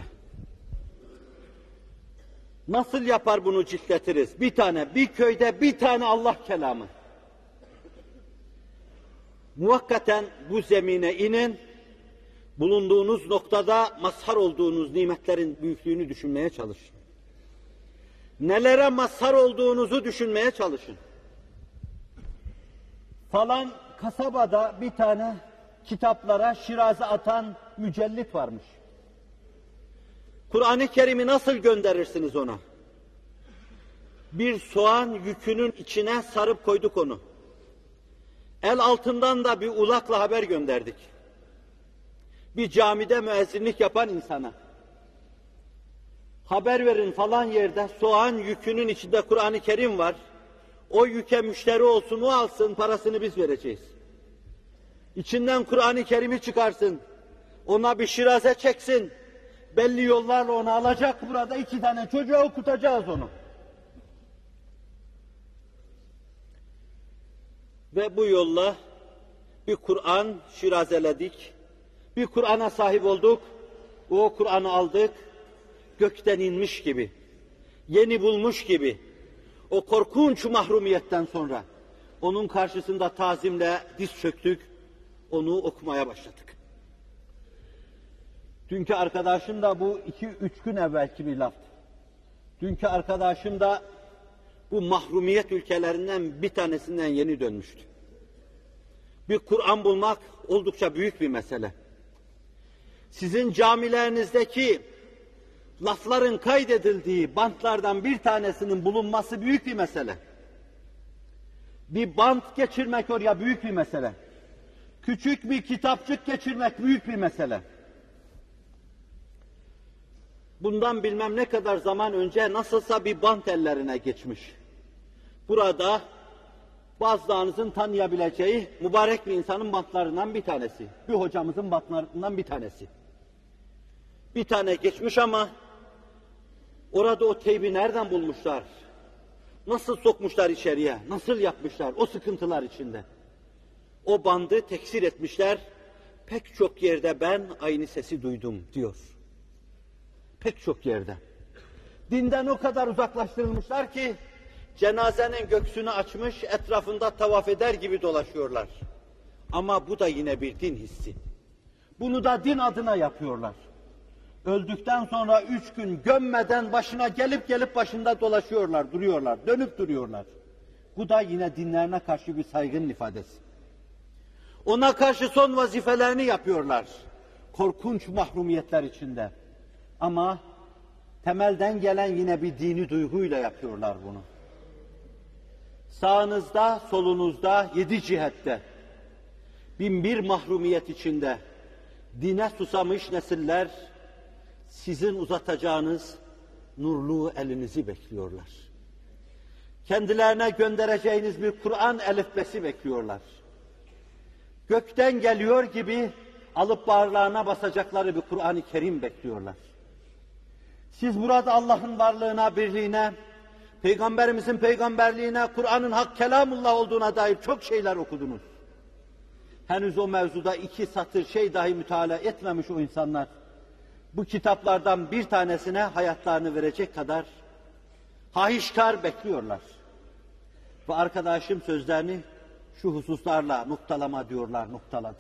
Nasıl yapar bunu ciltletiriz? Bir tane, bir köyde bir tane Allah kelamı. Muhakkaten bu zemine inin, bulunduğunuz noktada mazhar olduğunuz nimetlerin büyüklüğünü düşünmeye çalışın. Nelere mazhar olduğunuzu düşünmeye çalışın. Falan kasabada bir tane kitaplara şiraze atan mücellit varmış. Kur'an-ı Kerim'i nasıl gönderirsiniz ona? Bir soğan yükünün içine sarıp koyduk onu. El altından da bir ulakla haber gönderdik. Bir camide müezzinlik yapan insana. Haber verin falan yerde soğan yükünün içinde Kur'an-ı Kerim var. O yüke müşteri olsun, o alsın, parasını biz vereceğiz. İçinden Kur'an-ı Kerim'i çıkarsın, ona bir şiraze çeksin, belli yollarla onu alacak, burada iki tane çocuğa okutacağız onu. Ve bu yolla bir Kur'an şirazeledik, bir Kur'an'a sahip olduk, o Kur'an'ı aldık, gökten inmiş gibi, yeni bulmuş gibi, o korkunç mahrumiyetten sonra onun karşısında tazimle diz çöktük, onu okumaya başladık. Dünkü arkadaşım da bu iki üç gün evvelki bir laftı. Dünkü arkadaşım da bu mahrumiyet ülkelerinden bir tanesinden yeni dönmüştü. Bir Kur'an bulmak oldukça büyük bir mesele. Sizin camilerinizdeki lafların kaydedildiği bantlardan bir tanesinin bulunması büyük bir mesele. Bir bant geçirmek oraya büyük bir mesele. Küçük bir kitapçık geçirmek büyük bir mesele. Bundan bilmem ne kadar zaman önce nasılsa bir bant ellerine geçmiş. Burada bazılarınızın tanıyabileceği mübarek bir insanın bantlarından bir tanesi. Bir hocamızın bantlarından bir tanesi. Bir tane geçmiş ama orada o teybi nereden bulmuşlar? Nasıl sokmuşlar içeriye? Nasıl yapmışlar o sıkıntılar içinde? O bandı teksir etmişler. Pek çok yerde ben aynı sesi duydum diyor. Pek çok yerde. Dinden o kadar uzaklaştırılmışlar ki cenazenin göksünü açmış, etrafında tavaf eder gibi dolaşıyorlar. Ama bu da yine bir din hissi. Bunu da din adına yapıyorlar. Öldükten sonra üç gün gömmeden başına gelip gelip başında dolaşıyorlar, duruyorlar, dönüp duruyorlar. Bu da yine dinlerine karşı bir saygının ifadesi. Ona karşı son vazifelerini yapıyorlar. Korkunç mahrumiyetler içinde. Ama temelden gelen yine bir dini duyguyla yapıyorlar bunu. Sağınızda, solunuzda, yedi cihette, bin bir mahrumiyet içinde dine susamış nesiller sizin uzatacağınız nurlu elinizi bekliyorlar. Kendilerine göndereceğiniz bir Kur'an elifbesi bekliyorlar. Gökten geliyor gibi alıp bağırlarına basacakları bir Kur'an-ı Kerim bekliyorlar. Siz burada Allah'ın varlığına, birliğine, Peygamberimizin peygamberliğine, Kur'an'ın hak kelamullah olduğuna dair çok şeyler okudunuz. Henüz o mevzuda iki satır şey dahi mütalaa etmemiş o insanlar. Bu kitaplardan bir tanesine hayatlarını verecek kadar hahişkar bekliyorlar. Ve arkadaşım sözlerini şu hususlarla noktalama diyorlar, noktaladı.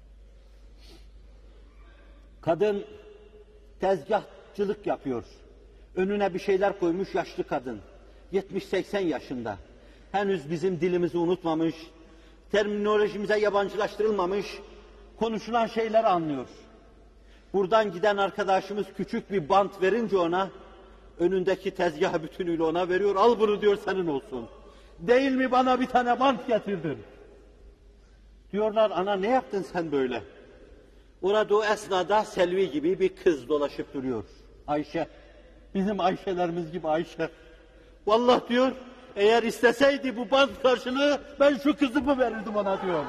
Kadın tezgahçılık yapıyor. Önüne bir şeyler koymuş yaşlı kadın. yetmiş seksen yaşında. Henüz bizim dilimizi unutmamış, terminolojimize yabancılaştırılmamış, konuşulan şeyleri anlıyor. Buradan giden arkadaşımız küçük bir bant verince ona, önündeki tezgahı bütünüyle ona veriyor. Al bunu diyor, senin olsun. Değil mi bana bir tane bant getirdin? Diyorlar, ana ne yaptın sen böyle? Orada o esnada Selvi gibi bir kız dolaşıp duruyor. Ayşe, bizim Ayşelerimiz gibi Ayşe. Vallahi diyor, eğer isteseydi bu bant karşılığı ben şu kızımı verirdim ona diyor.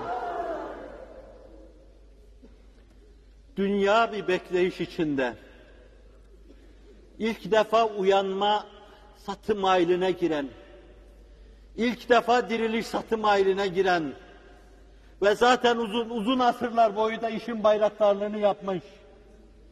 Dünya bir bekleyiş içinde. İlk defa uyanma satım ailine giren, ilk defa diriliş satım ailine giren ve zaten uzun uzun asırlar boyu da işin bayraktarlığını yapmış,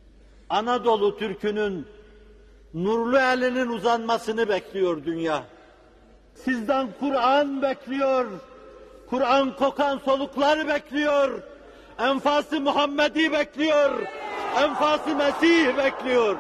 Anadolu Türk'ünün nurlu elinin uzanmasını bekliyor dünya. Sizden Kur'an bekliyor, Kur'an kokan soluklar bekliyor, Enfas-ı Muhammedi bekliyor, Enfas-ı Mesih bekliyor.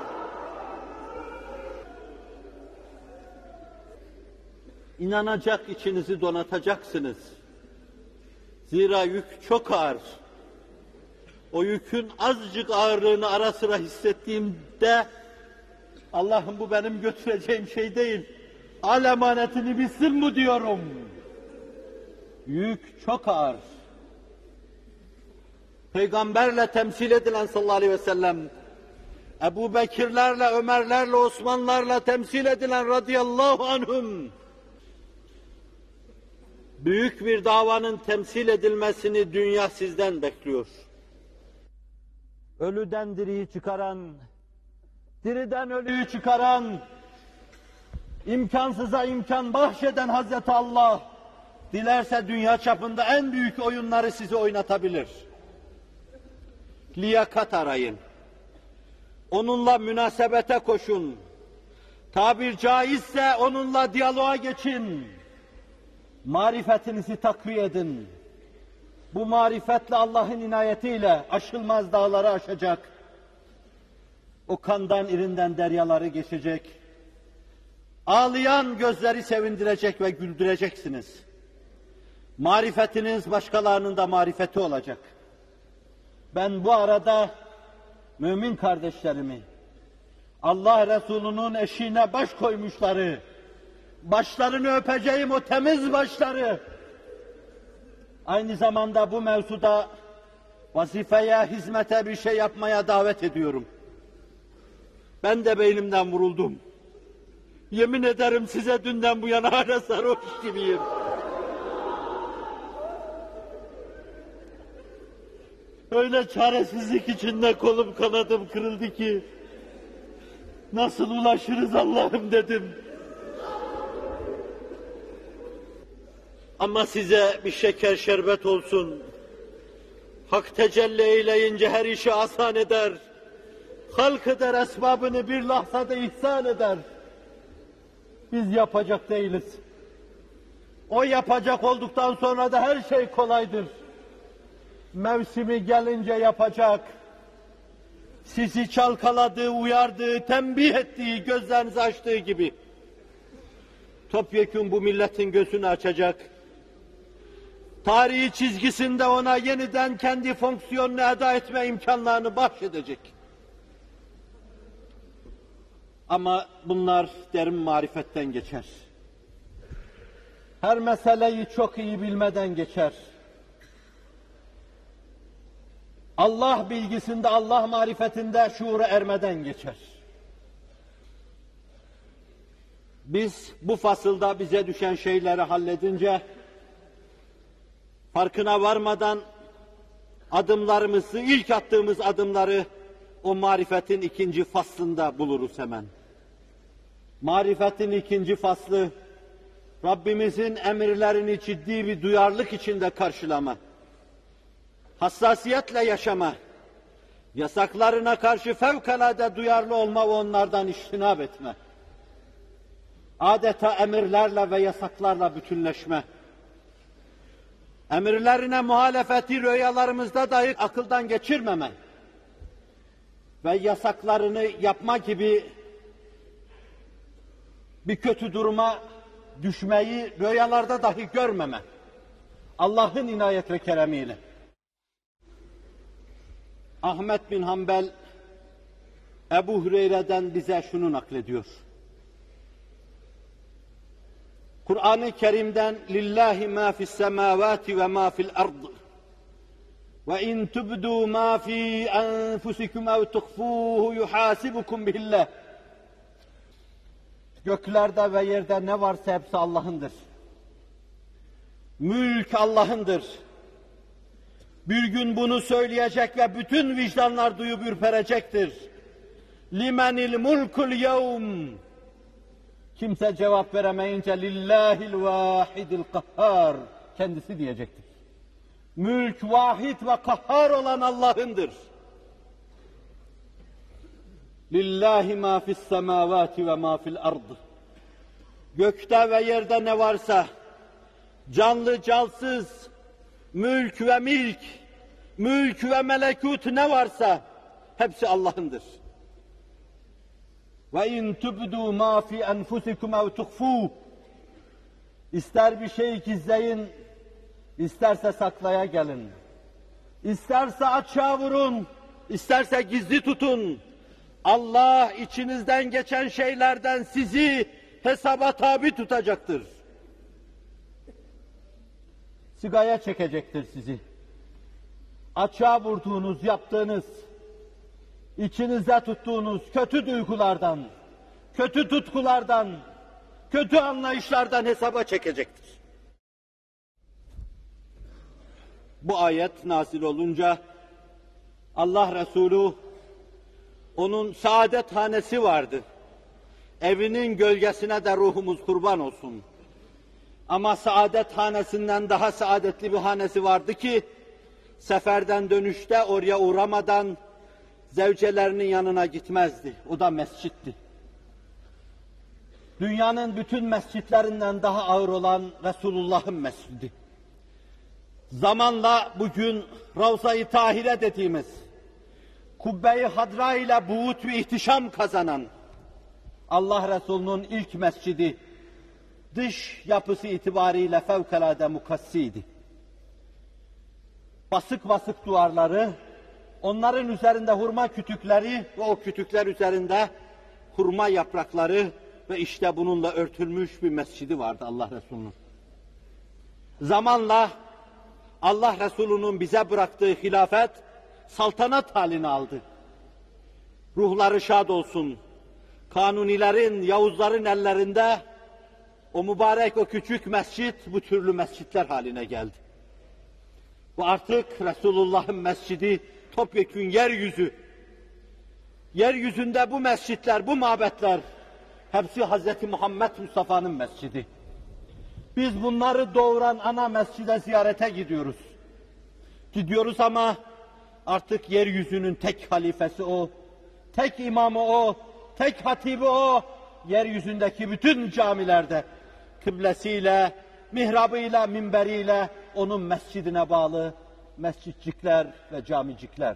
İnanacak, içinizi donatacaksınız. Zira yük çok ağır. O yükün azıcık ağırlığını ara sıra hissettiğimde, Allah'ım bu benim götüreceğim şey değil, al emanetini bilsin bu diyorum. Yük çok ağır. Peygamberle temsil edilen sallallahu aleyhi ve sellem, Ebu Bekirlerle, Ömerlerle, Osmanlarla temsil edilen radıyallahu anhum, büyük bir davanın temsil edilmesini dünya sizden bekliyor. Ölüden diriyi çıkaran, diriden ölüyü çıkaran, imkansıza imkan bahşeden Hazreti Allah, dilerse dünya çapında en büyük oyunları size oynatabilir. Liyakat arayın. Onunla münasebete koşun. Tabir caizse onunla diyaloğa geçin. Marifetinizi takviye edin. Bu marifetle Allah'ın inayetiyle aşılmaz dağları aşacak. O kandan irinden deryaları geçecek. Ağlayan gözleri sevindirecek ve güldüreceksiniz. Marifetiniz başkalarının da marifeti olacak. Ben bu arada mümin kardeşlerimi, Allah Resulü'nün eşiğine baş koymuşları, başlarını öpeceğim o temiz başları, aynı zamanda bu mevzuda vazifeye, hizmete bir şey yapmaya davet ediyorum. Ben de beynimden vuruldum. Yemin ederim size dünden bu yana hala sarhoş gibiyim. Öyle çaresizlik içinde kolum kanadım kırıldı ki, nasıl ulaşırız Allah'ım dedim. Ama size bir şeker şerbet olsun. Hak tecelli eyleyince her işi asan eder. Halk eder, esbabını bir lahzada ihsan eder. Biz yapacak değiliz. O yapacak olduktan sonra da her şey kolaydır. Mevsimi gelince yapacak. Sizi çalkaladığı, uyardığı, tembih ettiği, gözlerinizi açtığı gibi. Topyekun bu milletin gözünü açacak. Tarihi çizgisinde ona yeniden kendi fonksiyonunu eda etme imkanlarını bahşedecek. Ama bunlar derin marifetten geçer. Her meseleyi çok iyi bilmeden geçer. Allah bilgisinde, Allah marifetinde şuura ermeden geçer. Biz bu fasılda bize düşen şeyleri halledince, farkına varmadan adımlarımızı, ilk attığımız adımları o marifetin ikinci faslında buluruz hemen. Marifetin ikinci faslı, Rabbimizin emirlerini ciddi bir duyarlılık içinde karşılama, hassasiyetle yaşama, yasaklarına karşı fevkalade duyarlı olma ve onlardan iştinab etme, adeta emirlerle ve yasaklarla bütünleşme, emirlerine muhalefeti rüyalarımızda dahi akıldan geçirmeme ve yasaklarını yapma gibi bir kötü duruma düşmeyi rüyalarda dahi görmeme. Allah'ın inayet ve keremiyle. Ahmet bin Hanbel Ebu Hüreyre'den bize şunu naklediyor. Kur'an-ı Kerim'den lillahi ma fi's semavati ve ma fi'l ard. Ve in tubdu ma fi enfusikum ev tuhfuhu yuhasibukum billah. Göklerde ve yerde ne varsa hepsi Allah'ındır. Mülk Allah'ındır. Bir gün bunu söyleyecek ve bütün vicdanlar duyup ürperecektir. Limenil mulkul yevm. Kimse cevap veremeyince lillahil vahidil kahhar, kendisi diyecektir. Mülk vahid ve kahhar olan Allah'ındır. Lillahi ma fis semavati ve ma fil ard. Gökte ve yerde ne varsa, canlı cansız, mülk ve milk, mülk ve melekut ne varsa, hepsi Allah'ındır. Ve in tubdu ma fi enfusikum ev tuhfu. İster bir şey gizleyin, isterse saklaya gelin. İsterse açığa vurun, isterse gizli tutun. Allah içinizden geçen şeylerden sizi hesaba tabi tutacaktır. Sigaya çekecektir sizi. Açığa vurduğunuz, yaptığınız, içinizde tuttuğunuz kötü duygulardan, kötü tutkulardan, kötü anlayışlardan hesaba çekecektir. Bu ayet nazil olunca Allah Resulü, onun saadet hanesi vardı. Evinin gölgesine de ruhumuz kurban olsun. Ama saadet hanesinden daha saadetli bir hanesi vardı ki, seferden dönüşte oraya uğramadan zevcelerinin yanına gitmezdi. O da mescitti. Dünyanın bütün mescitlerinden daha ağır olan Resulullah'ın mescidi. Zamanla bugün Ravza-i Tahire dediğimiz, Kubbe-i Hadra ile buğut ve ihtişam kazanan Allah Resulü'nün ilk mescidi, dış yapısı itibariyle fevkalade mukassiydi. Basık basık duvarları, onların üzerinde hurma kütükleri ve o kütükler üzerinde hurma yaprakları ve işte bununla örtülmüş bir mescidi vardı Allah Resulü'nün. Zamanla Allah Resulü'nün bize bıraktığı hilafet saltanat halini aldı. Ruhları şad olsun. Kanunilerin, Yavuzların ellerinde o mübarek, o küçük mescit bu türlü mescitler haline geldi. Bu artık Resulullah'ın mescidi, topyekün yeryüzü. Yeryüzünde bu mescitler, bu mabetler hepsi Hazreti Muhammed Mustafa'nın mescidi. Biz bunları doğuran ana mescide ziyarete gidiyoruz. Gidiyoruz ama artık yeryüzünün tek halifesi o, tek imamı o, tek hatibi o, yeryüzündeki bütün camilerde kıblesiyle, mihrabıyla, minberiyle onun mescidine bağlı mescitçikler ve camicikler.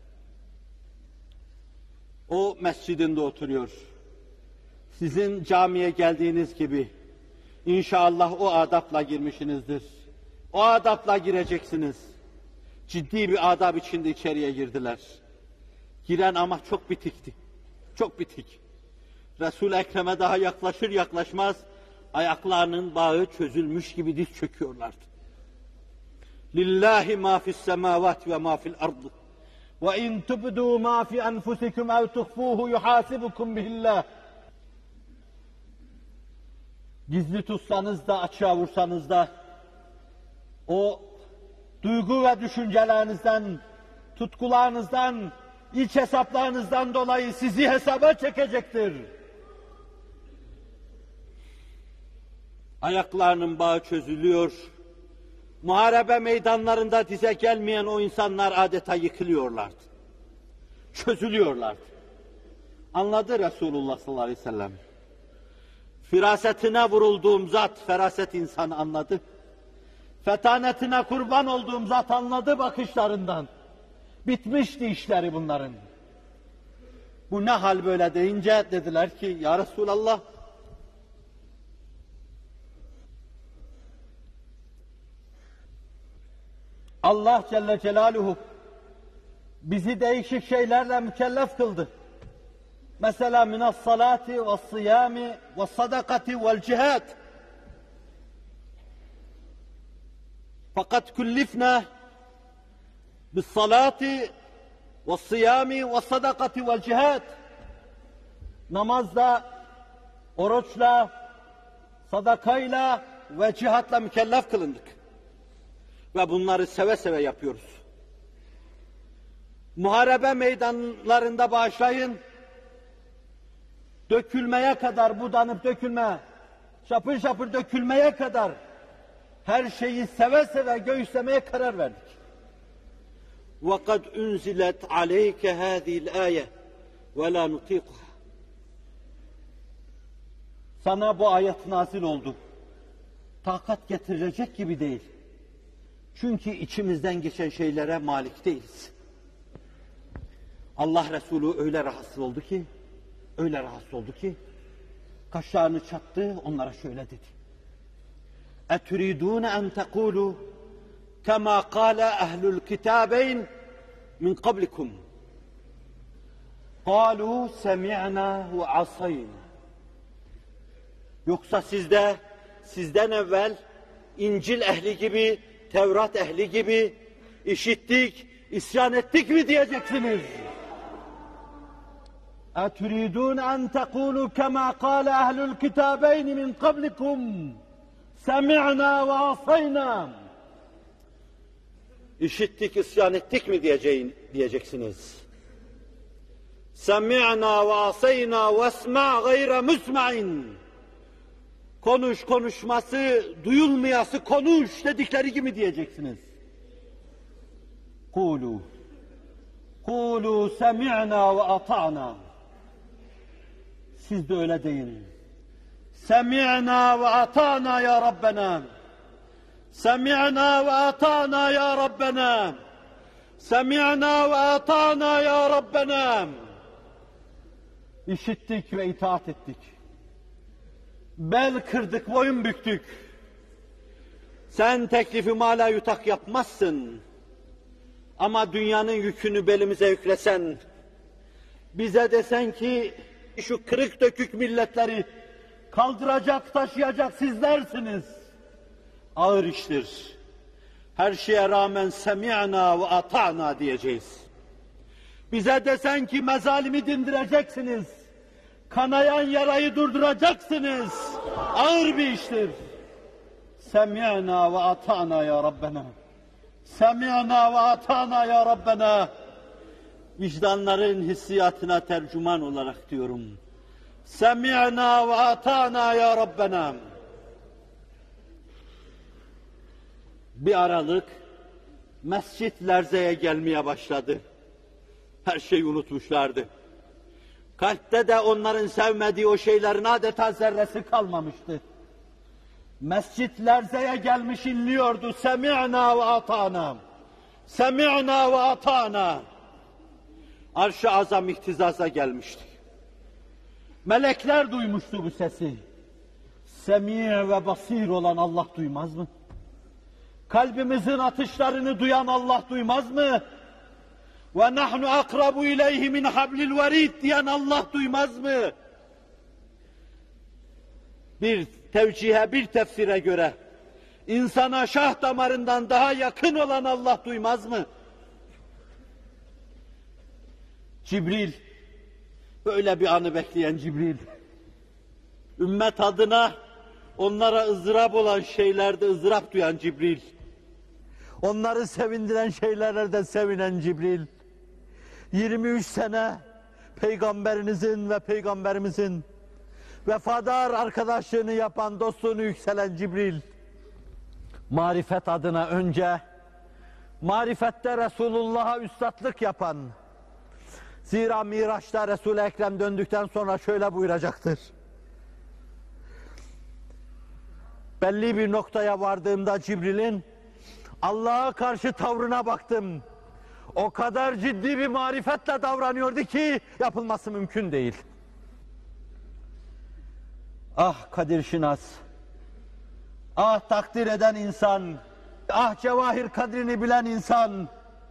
O mescidinde oturuyor. Sizin camiye geldiğiniz gibi İnşallah o adapla girmişsinizdir. O adapla gireceksiniz. Ciddi bir adab içinde içeriye girdiler. Giren ama çok bitikti. Çok bitik. Resul-i Ekrem'e daha yaklaşır yaklaşmaz ayaklarının bağı çözülmüş gibi diz çöküyorlardı. Lillahi ma fis semavati ve ma fil ardı. Ve in tubdu ma fi enfusikum ev tuhfuhu yuhasibukum bihillah. Gizli tutsanız da, açığa vursanız da, o duygu ve düşüncelerinizden, tutkularınızdan, iç hesaplarınızdan dolayı sizi hesaba çekecektir. Ayaklarının bağı çözülüyor, muharebe meydanlarında dize gelmeyen o insanlar adeta yıkılıyorlardı. Çözülüyorlardı. Anladı Resulullah sallallahu aleyhi ve sellem. Firasetine vurulduğum zat, feraset insanı anladı. Fetanetine kurban olduğum zat anladı bakışlarından. Bitmişti işleri bunların. Bu ne hal böyle deyince dediler ki, ya Resulallah, Allah Celle Celaluhu bizi değişik şeylerle mükellef kıldı. Mesela minas salati ve siyami ve sadakati vel cihad. Fakat kullifna bis salati ve siyami ve sadakati vel cihad. Namazla, oruçla, sadakayla ve cihatla mükellef kılındık. Ve bunları seve seve yapıyoruz. Muharebe meydanlarında bağışlayın, dökülmeye kadar, budanıp dökülme, şapır şapır dökülmeye kadar her şeyi seve seve göğüslemeye karar verdik. وَقَدْ اُنْزِلَتْ عَلَيْكَ هَذِهِ الْآيَةِ وَلَا نُطِيقُهَا. Sana bu ayet nazil oldu. Takat getirecek gibi değil. Çünkü içimizden geçen şeylere malik değiliz. Allah Resulü öyle rahatsız oldu ki, öyle rahatsız oldu ki, kaşlarını çattı, onlara şöyle dedi. اَتُرِيدُونَ اَنْ تَقُولُوا كَمَا قَالَ اَهْلُ الْكِتَابَيْنِ مِنْ قَبْلِكُمْ قَالُوا سَمِعْنَا وَعَصَيْنَا. Yoksa sizde, sizden evvel İncil ehli gibi, Tevrat ehli gibi işittik, isyan ettik mi diyeceksiniz? اَتُرِيدُونَ اَنْ تَقُولُوا كَمَا قَالَ اَهْلُ الْكِتَابَيْنِ مِنْ قَبْلِكُمْ سَمِعْنَا وَعَصَيْنَا. İşittik, isyan ettik mi diyeceğin, diyeceksiniz. سَمِعْنَا وَعَصَيْنَا وَاسْمَعْ غَيْرَ مُسْمَعٍ. Konuş konuşması, duyulmayası konuş dedikleri gibi diyeceksiniz. قُولُوا قُولُوا سَمِعْنَا وَأَطَعْنَا. Siz de öyle deyin. سَمِعْنَا وَأَطَعْنَا ya Rabbena. سَمِعْنَا وَأَطَعْنَا ya Rabbena. سَمِعْنَا وَأَطَعْنَا ya Rabbena. İşittik ve itaat ettik. Bel kırdık, boyun büktük. Sen teklifi mala yutak yapmazsın. Ama dünyanın yükünü belimize yüklesen, bize desen ki şu kırık dökük milletleri kaldıracak, taşıyacak sizlersiniz. Ağır iştir. Her şeye rağmen semi'na ve ata'na diyeceğiz. Bize desen ki mezalimi dindireceksiniz. Kanayan yarayı durduracaksınız. Ağır bir iştir. Semi'na ve ata'na ya Rabbena. Semi'na ve ata'na ya Rabbena. Vicdanların hissiyatına tercüman olarak diyorum. Semi'na ve ata'na ya Rabbena. Bir aralık mescit lerzeye gelmeye başladı. Her şeyi unutmuşlardı. Kalpte de onların sevmediği o şeylerin adeta zerresi kalmamıştı. Mescit lerzeye gelmiş inliyordu. Semi'na ve ata'na. Semi'na ve ata'na. Arş-ı azam ihtizaza gelmişti. Melekler duymuştu bu sesi. Semi' ve basir olan Allah duymaz mı? Kalbimizin atışlarını duyan Allah duymaz mı? Ve nahnu akrabu ileyhi min hablil verid diyen Allah duymaz mı? Bir tevcihe, bir tefsire göre insana şah damarından daha yakın olan Allah duymaz mı? Cibril, böyle bir anı bekleyen Cibril, ümmet adına onlara ızdırap olan şeylerde ızdırap duyan Cibril, onları sevindiren şeylerde sevinen Cibril, yirmi üç sene peygamberinizin ve peygamberimizin vefadar arkadaşlığını yapan, dostluğunu yükselen Cibril, marifet adına önce, marifette Resulullah'a üstatlık yapan, zira Miraç'ta Resul-i Ekrem döndükten sonra şöyle buyuracaktır. Belli bir noktaya vardığımda Cibril'in Allah'a karşı tavrına baktım. O kadar ciddi bir marifetle davranıyordu ki yapılması mümkün değil. Ah Kadir Şinas, ah takdir eden insan, ah cevahir kadrini bilen insan.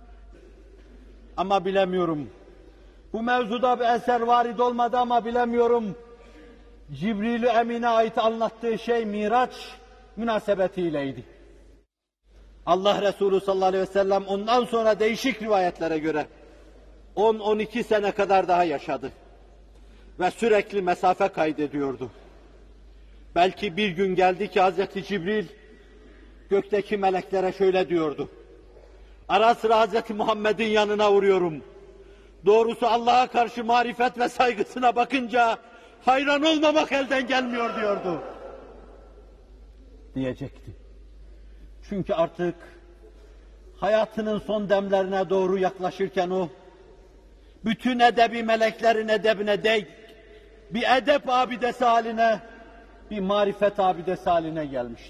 Ama bilemiyorum. Bu mevzuda bir eser varid olmadı ama bilemiyorum. Cibril-i Emin'e ait anlattığı şey Miraç münasebetiyleydi. Allah Resulü sallallahu aleyhi ve sellem ondan sonra değişik rivayetlere göre on on iki sene kadar daha yaşadı. Ve sürekli mesafe kaydediyordu. Belki bir gün geldi ki Hazreti Cibril gökteki meleklere şöyle diyordu. Ara sıra Hazreti Muhammed'in yanına uğruyorum. Doğrusu Allah'a karşı marifet ve saygısına bakınca hayran olmamak elden gelmiyor diyordu. Diyecekti. Çünkü artık hayatının son demlerine doğru yaklaşırken o bütün edebi meleklerin edebine değil, bir edep abidesi haline, bir marifet abidesi haline gelmişti.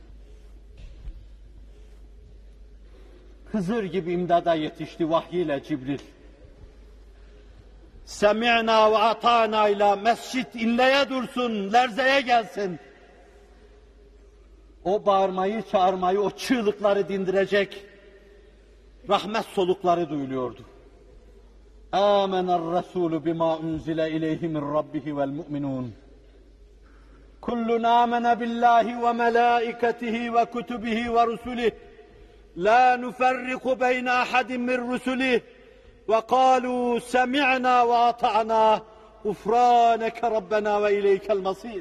Hızır gibi imdada yetişti vahyiyle Cibril. Semi'na ve ata'na ile mescit inleye dursun, lerzeye gelsin. O bağırmayı, çağırmayı, o çığlıkları dindirecek rahmet solukları duyuluyordu. Âmener Rasûlü bimâ unzile ileyhi min rabbihi vel mu'minûn. Kullun âmene billahi ve melâiketihi ve kutubihi ve rusulih. La nuferriku beyne ahadin min rusulih. Ve kâlû semi'nâ ve ata'nâ. Ufrâneke Rabbena ve ileykel masîr.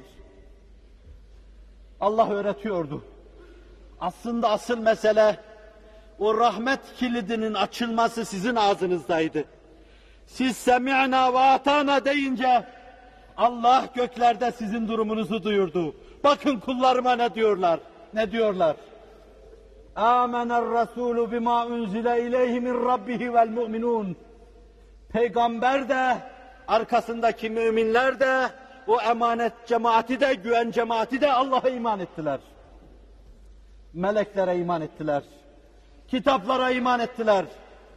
Allah öğretiyordu. Aslında asıl mesele o rahmet kilidinin açılması sizin ağzınızdaydı. Siz semi'na ve ata'na deyince Allah göklerde sizin durumunuzu duyurdu. Bakın kullarıma ne diyorlar? Ne diyorlar? Âmener Rasûlü bimâ unzile ileyhi min rabbihi vel mu'minûn. Peygamber de, arkasındaki müminler de, o emanet cemaati de, güven cemaati de Allah'a iman ettiler. Meleklere iman ettiler. Kitaplara iman ettiler.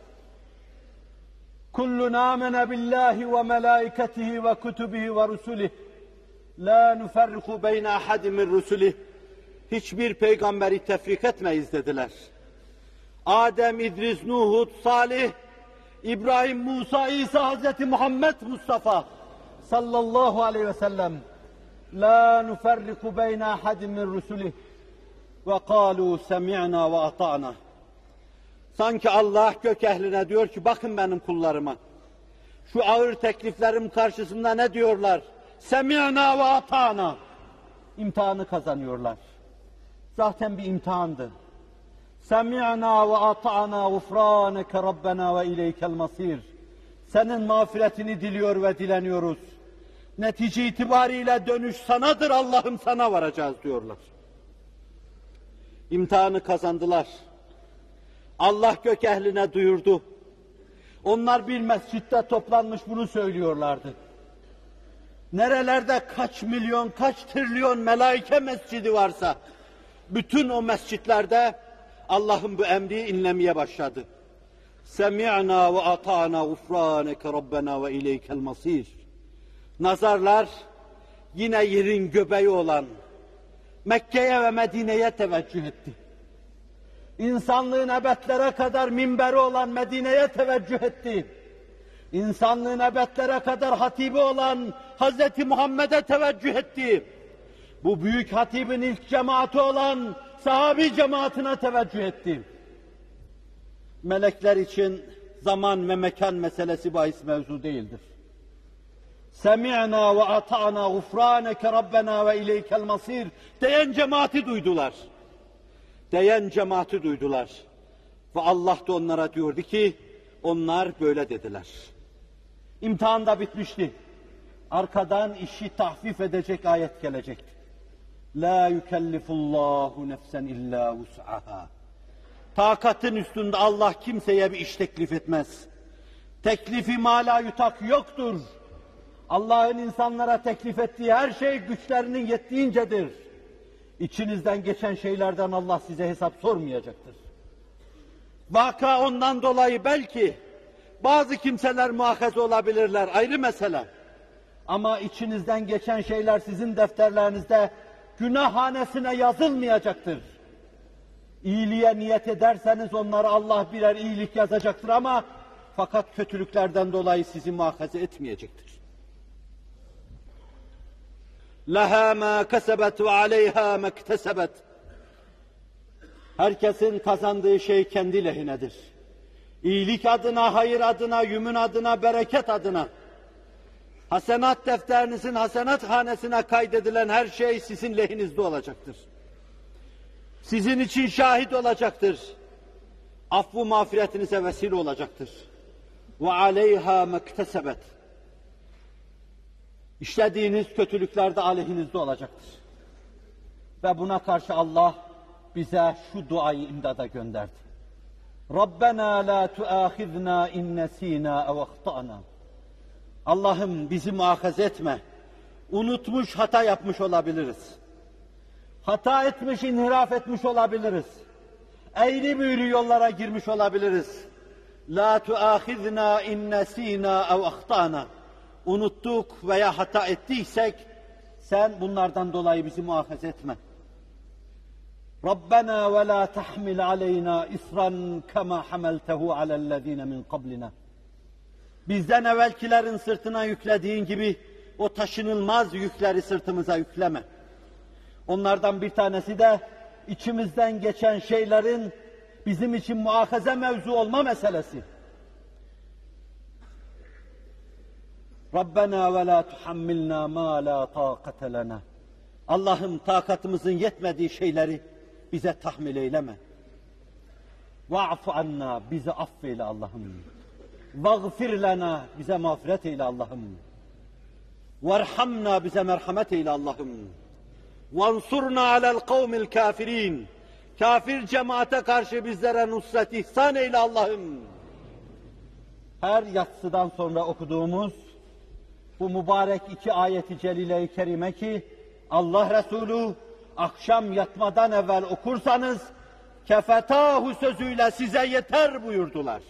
Kullun amene billahi ve melaiketihi ve kutubihi ve rusulih. La nuferriku beyne ahadin min rusulih. Hiçbir peygamberi tefrik etmeyiz dediler. Adem, İdris, Nuh, Hud, Salih, İbrahim, Musa, İsa, Hazreti Muhammed Mustafa sallallahu aleyhi ve sellem. La nuferriku beyne ahadin min rusulih. Ve kâlû semi'nâ ve ata'nâ. Sanki Allah gök ehline diyor ki bakın benim kullarıma. Şu ağır tekliflerim karşısında ne diyorlar? Semi'nâ ve ata'nâ. İmtihanı kazanıyorlar. Zaten bir imtihandı. Semi'nâ ve ata'nâ gufrâneke Rabbena ve ileykel masîr. Senin mağfiretini diliyor ve dileniyoruz. Netice itibariyle dönüş sanadır, Allah'ım sana varacağız diyorlar. İmtihanı kazandılar. Allah gök ehline duyurdu. Onlar bir mescitte toplanmış bunu söylüyorlardı. Nerelerde kaç milyon, kaç trilyon melaike mescidi varsa, bütün o mescitlerde Allah'ın bu emri inlemeye başladı. Semi'na ve ata'na gufraneke Rabbena ve ileykel masir. Nazarlar yine yerin göbeği olan Mekke'ye ve Medine'ye teveccüh etti. İnsanlığın ebedlere kadar minberi olan Medine'ye teveccüh etti. İnsanlığın ebedlere kadar hatibi olan Hazreti Muhammed'e teveccüh etti. Bu büyük hatibin ilk cemaati olan sahabi cemaatine teveccüh etti. Melekler için zaman ve mekan meselesi bahis mevzu değildir. Semi'na ve ata'na gufraneke Rabbena ve ileykel masir diyen cemaati duydular. Diyen cemaati duydular. Ve Allah da onlara diyordu ki onlar böyle dediler. İmtihan da bitmişti. Arkadan işi tahfif edecek ayet gelecekti. La yukellifullahu nefsen illa vus'aha. Takatın üstünde Allah kimseye bir iş teklif etmez. Teklifi mala yutak yoktur. Allah'ın insanlara teklif ettiği her şey güçlerinin yettiğincedir. İçinizden geçen şeylerden Allah size hesap sormayacaktır. Vaka ondan dolayı belki bazı kimseler muahaze olabilirler, ayrı mesele. Ama içinizden geçen şeyler sizin defterlerinizde günahhanesine yazılmayacaktır. İyiliğe niyet ederseniz onlara Allah birer iyilik yazacaktır ama fakat kötülüklerden dolayı sizi muahaze etmeyecektir. Leha ma kesebet ve aleyha mektesebet. Herkesin kazandığı şey kendi lehinedir. İyilik adına, hayır adına, yümün adına, bereket adına. Hasenat defterinizin hasenat hanesine kaydedilen her şey sizin lehinizde olacaktır. Sizin için şahit olacaktır. Affı mağfiretinize vesile olacaktır. Ve aleyha mektesebet. İşlediğiniz kötülükler de aleyhinizde olacaktır. Ve buna karşı Allah bize şu duayı imdada gönderdi. Rabbena la tuâkhizna in nesînâ ev ahtâna. Allah'ım bizi muahaze etme. Unutmuş, hata yapmış olabiliriz. Hata etmiş, inhiraf etmiş olabiliriz. Eğri büğrü yollara girmiş olabiliriz. La tuâkhizna in nesînâ ev ahtâna. Unuttuk veya hata ettiysek sen bunlardan dolayı bizi muahaze etme. Rabbena ve la tahmil aleyna isran kema hamaltehu alellezine min qablina. Bizden evvelkilerin sırtına yüklediğin gibi o taşınılmaz yükleri sırtımıza yükleme. Onlardan bir tanesi de içimizden geçen şeylerin bizim için muahaze mevzu olma meselesi. Rabbena ve la tuhammilna ma la taqate lena. Allah'ım takatımızın yetmediği şeyleri bize tahmil eyleme. Va'fu anna, bizi affeyle Allah'ım. Vagfir lena, bize mağfiret eyle Allah'ım. Verhamna, bize merhamet eyle Allah'ım. Vansurna alel kavmil kafirin. Kafir cemaate karşı bizlere nusret ihsan eyle Allah'ım. Her yatsıdan sonra okuduğumuz bu mübarek iki ayeti celile-i kerime ki Allah Resulü akşam yatmadan evvel okursanız kefetahu sözüyle size yeter buyurdular.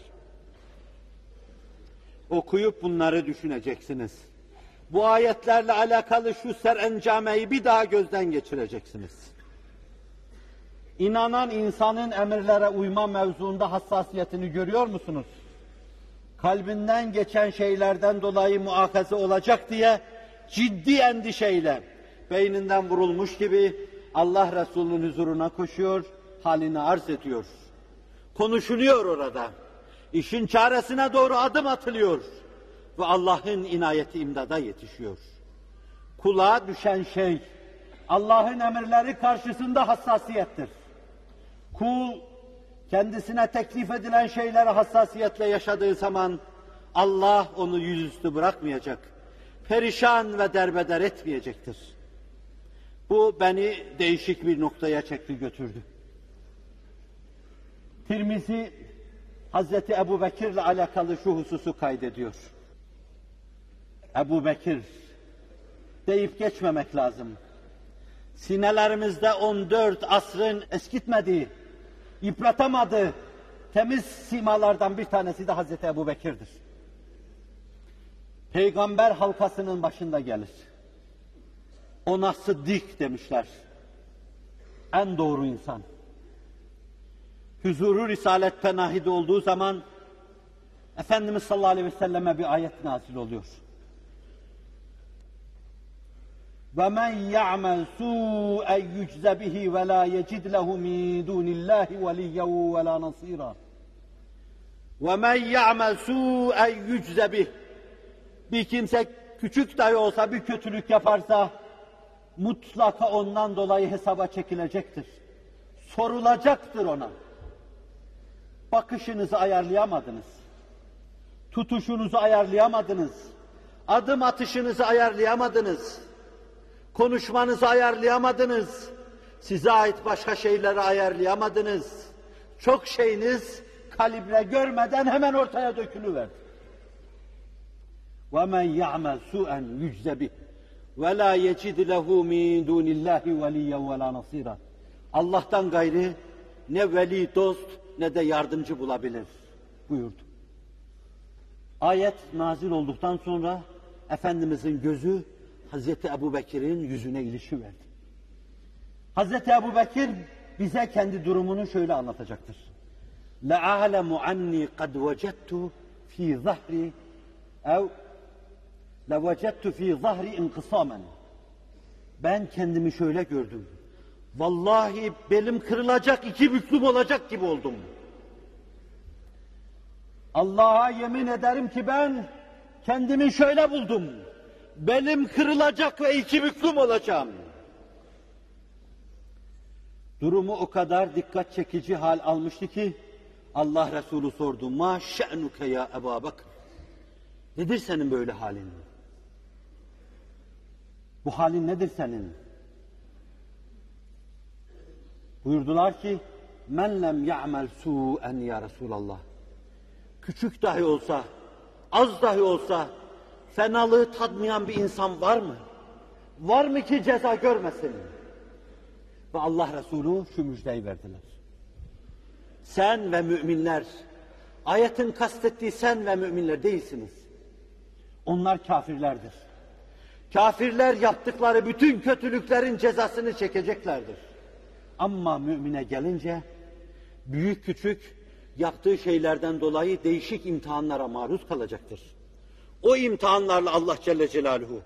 Okuyup bunları düşüneceksiniz. Bu ayetlerle alakalı şu serencameyi bir daha gözden geçireceksiniz. İnanan insanın emirlere uyma mevzuunda hassasiyetini görüyor musunuz? Kalbinden geçen şeylerden dolayı muakaze olacak diye ciddi endişeyle beyninden vurulmuş gibi Allah Resulü'nün huzuruna koşuyor, halini arz ediyor. Konuşuluyor orada. İşin çaresine doğru adım atılıyor. Ve Allah'ın inayeti imdada yetişiyor. Kulağa düşen şey, Allah'ın emirleri karşısında hassasiyettir. Kul, kendisine teklif edilen şeylere hassasiyetle yaşadığı zaman, Allah onu yüzüstü bırakmayacak. Perişan ve derbeder etmeyecektir. Bu beni değişik bir noktaya çekti götürdü. Tirmizi, Hazreti Ebu Bekir'le alakalı şu hususu kaydediyor. Ebu Bekir deyip geçmemek lazım. Sinelerimizde on dört asrın eskitmediği, yıpratamadığı temiz simalardan bir tanesi de Hazreti Ebu Bekir'dir. Peygamber halkasının başında gelir. Ona Sıddık demişler. En doğru insan. Huzuru Risalet Penahide olduğu zaman Efendimiz sallallahu aleyhi ve selleme bir ayet nazil oluyor. وَمَنْ يَعْمَلْ سُوءًا يُجْزَ بِهِ وَلَا يَجِدْ لَهُ مِنْ دُونِ اللّٰهِ وَلِيًّا وَلَا نَصِيرًا وَمَنْ يَعْمَلْ سُوءًا يُجْزَ بِهِ. Bir kimse küçük dahi olsa bir kötülük yaparsa mutlaka ondan dolayı hesaba çekilecektir. Sorulacaktır ona. Bakışınızı ayarlayamadınız. Tutuşunuzu ayarlayamadınız. Adım atışınızı ayarlayamadınız. Konuşmanızı ayarlayamadınız. Size ait başka şeyleri ayarlayamadınız. Çok şeyiniz kalibre görmeden hemen ortaya dökülüverdi. وَمَنْ يَعْمَلْ سُوءًا يُجْزَ بِهِ وَلَا يَجِدْ لَهُ مِنْ دُونِ اللّٰهِ وَلِيًّا وَلَا نَصِيرًا. Allah'tan gayrı ne veli dost ne de yardımcı bulabilir buyurdu. Ayet nazil olduktan sonra Efendimizin gözü Hazreti Ebu Bekir'in yüzüne ilişiverdi. Hazreti Ebu Bekir bize kendi durumunu şöyle anlatacaktır. لَاَعْلَمُ عَنِّي قَدْ وَجَدْتُ ف۪ي ظَهْرِ اَوْ لَوَجَدْتُ ف۪ي ظَهْرِ اِنْقِصَامًا. Ben kendimi şöyle gördüm. Vallahi belim kırılacak, iki büklüm olacak gibi oldum. Allah'a yemin ederim ki ben kendimi şöyle buldum. Belim kırılacak ve iki büklüm olacağım. Durumu o kadar dikkat çekici hal almıştı ki Allah Resulü sordu. Ma şe'nuke ya Ebu Bekir. Nedir senin böyle halin? Bu halin nedir senin? Buyurdular ki Men lem ya'mel su'en ya Resulallah. Küçük dahi olsa, az dahi olsa fenalığı tadmayan bir insan var mı? Var mı ki ceza görmesin? Ve Allah Resulü şu müjdeyi verdiler. Sen ve müminler, ayetin kastettiği sen ve müminler değilsiniz. Onlar kafirlerdir. Kafirler yaptıkları bütün kötülüklerin cezasını çekeceklerdir. Ama mümine gelince, büyük küçük yaptığı şeylerden dolayı değişik imtihanlara maruz kalacaktır. O imtihanlarla Allah Celle Celaluhu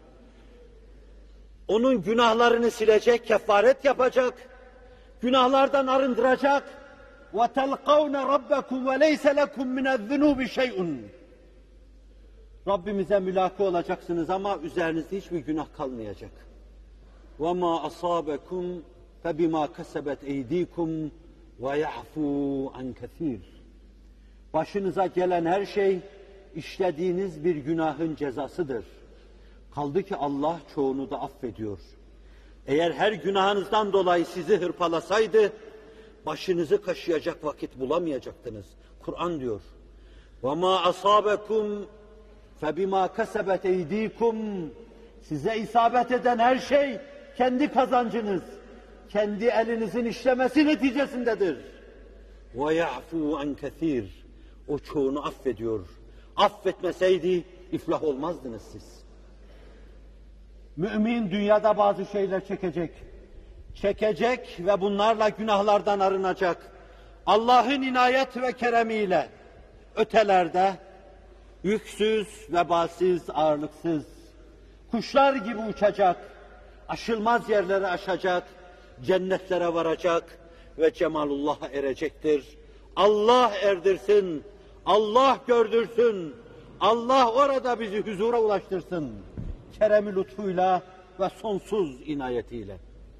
onun günahlarını silecek, kefaret yapacak, günahlardan arındıracak. وَتَلْقَوْنَ رَبَّكُمْ وَلَيْسَ لَكُمْ مِنَ الذُّنُوبِ شَيْءٌ. Rabbimize mülaki olacaksınız ama üzerinizde hiçbir günah kalmayacak. وَمَا أَصَابَكُمْ فَبِمَا كَسَبَتْ اَيْد۪يكُمْ وَيَعْفُوا عَنْ كَثِيرٍ. Başınıza gelen her şey işlediğiniz bir günahın cezasıdır. Kaldı ki Allah çoğunu da affediyor. Eğer her günahınızdan dolayı sizi hırpalasaydı, başınızı kaşıyacak vakit bulamayacaktınız. Kur'an diyor. وَمَا أَصَابَكُمْ فَبِمَا كَسَبَتْ اَيْد۪يكُمْ. Size isabet eden her şey kendi kazancınız, kendi elinizin işlemesi neticesindedir. وَيَعْفُوا عَنْ كَثِيرٍ. O çoğunu affediyor. Affetmeseydi iflah olmazdınız siz. Mümin dünyada bazı şeyler çekecek. Çekecek ve bunlarla günahlardan arınacak. Allah'ın inayet ve keremiyle ötelerde yüksüz, vebalsiz, ağırlıksız, kuşlar gibi uçacak, aşılmaz yerleri aşacak, cennetlere varacak ve cemalullah'a erecektir. Allah erdirsin, Allah gördürsün, Allah orada bizi huzura ulaştırsın. Kerem-i lütfuyla ve sonsuz inayetiyle.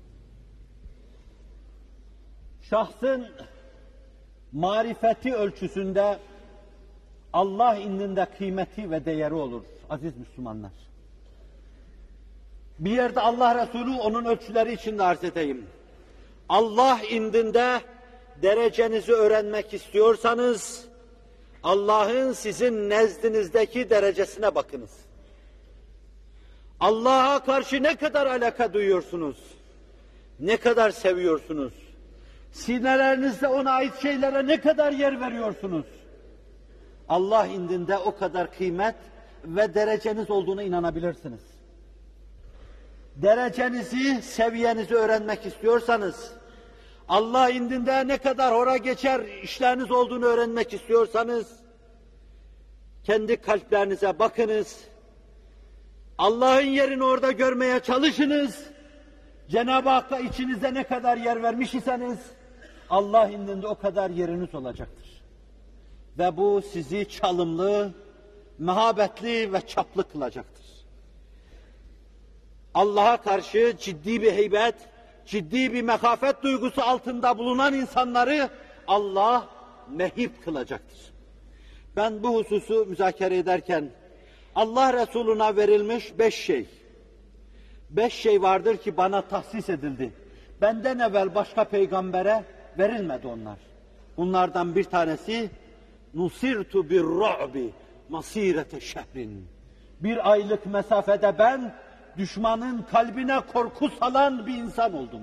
Şahsın marifeti ölçüsünde Allah indinde kıymeti ve değeri olur aziz Müslümanlar. Bir yerde Allah Resulü onun ölçüleri içinde arz edeyim. Allah indinde derecenizi öğrenmek istiyorsanız Allah'ın sizin nezdinizdeki derecesine bakınız. Allah'a karşı ne kadar alaka duyuyorsunuz? Ne kadar seviyorsunuz? Sinelerinizde ona ait şeylere ne kadar yer veriyorsunuz? Allah indinde o kadar kıymet ve dereceniz olduğuna inanabilirsiniz. Derecenizi, seviyenizi öğrenmek istiyorsanız, Allah indinde ne kadar hora geçer işleriniz olduğunu öğrenmek istiyorsanız, kendi kalplerinize bakınız, Allah'ın yerini orada görmeye çalışınız, Cenab-ı Hakk'a içinizde ne kadar yer vermiş iseniz, Allah indinde o kadar yeriniz olacaktır. Ve bu sizi çalımlı, mehabetli ve çaplı kılacaktır. Allah'a karşı ciddi bir heybet, ciddi bir mekafet duygusu altında bulunan insanları Allah mehip kılacaktır. Ben bu hususu müzakere ederken Allah Resulü'ne verilmiş beş şey, beş şey vardır ki bana tahsis edildi. Benden evvel başka peygambere verilmedi onlar. Bunlardan bir tanesi nusirtu bir ru'bi masirete şehrin. Bir aylık mesafede ben düşmanın kalbine korku salan bir insan oldum.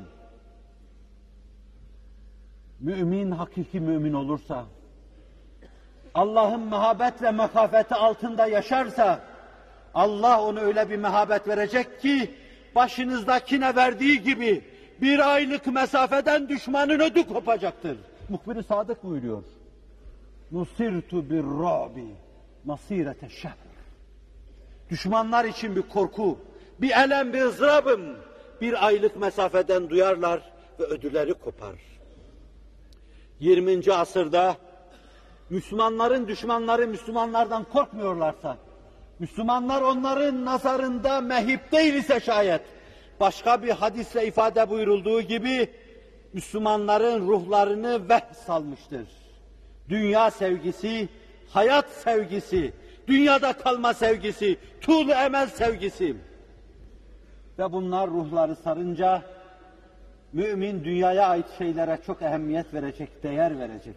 Mümin hakiki mümin olursa, Allah'ın mehabet ve mekafeti altında yaşarsa, Allah ona öyle bir mehabet verecek ki, başınızdakine verdiği gibi bir aylık mesafeden düşmanın ödü kopacaktır. Muhbir-i Sadık buyuruyor. Nusirtu bir ru'bi masirete şehr. Düşmanlar için bir korku, bir elem, bir ızdırabım bir aylık mesafeden duyarlar ve ödüleri kopar. yirminci asırda Müslümanların düşmanları Müslümanlardan korkmuyorlarsa, Müslümanlar onların nazarında mehip değil ise şayet, başka bir hadisle ifade buyurulduğu gibi Müslümanların ruhlarını veh salmıştır. Dünya sevgisi, hayat sevgisi, dünyada kalma sevgisi, tuğlu emel sevgisi. Ve bunlar ruhları sarınca Mümin dünyaya ait şeylere çok ehemmiyet verecek, değer verecek.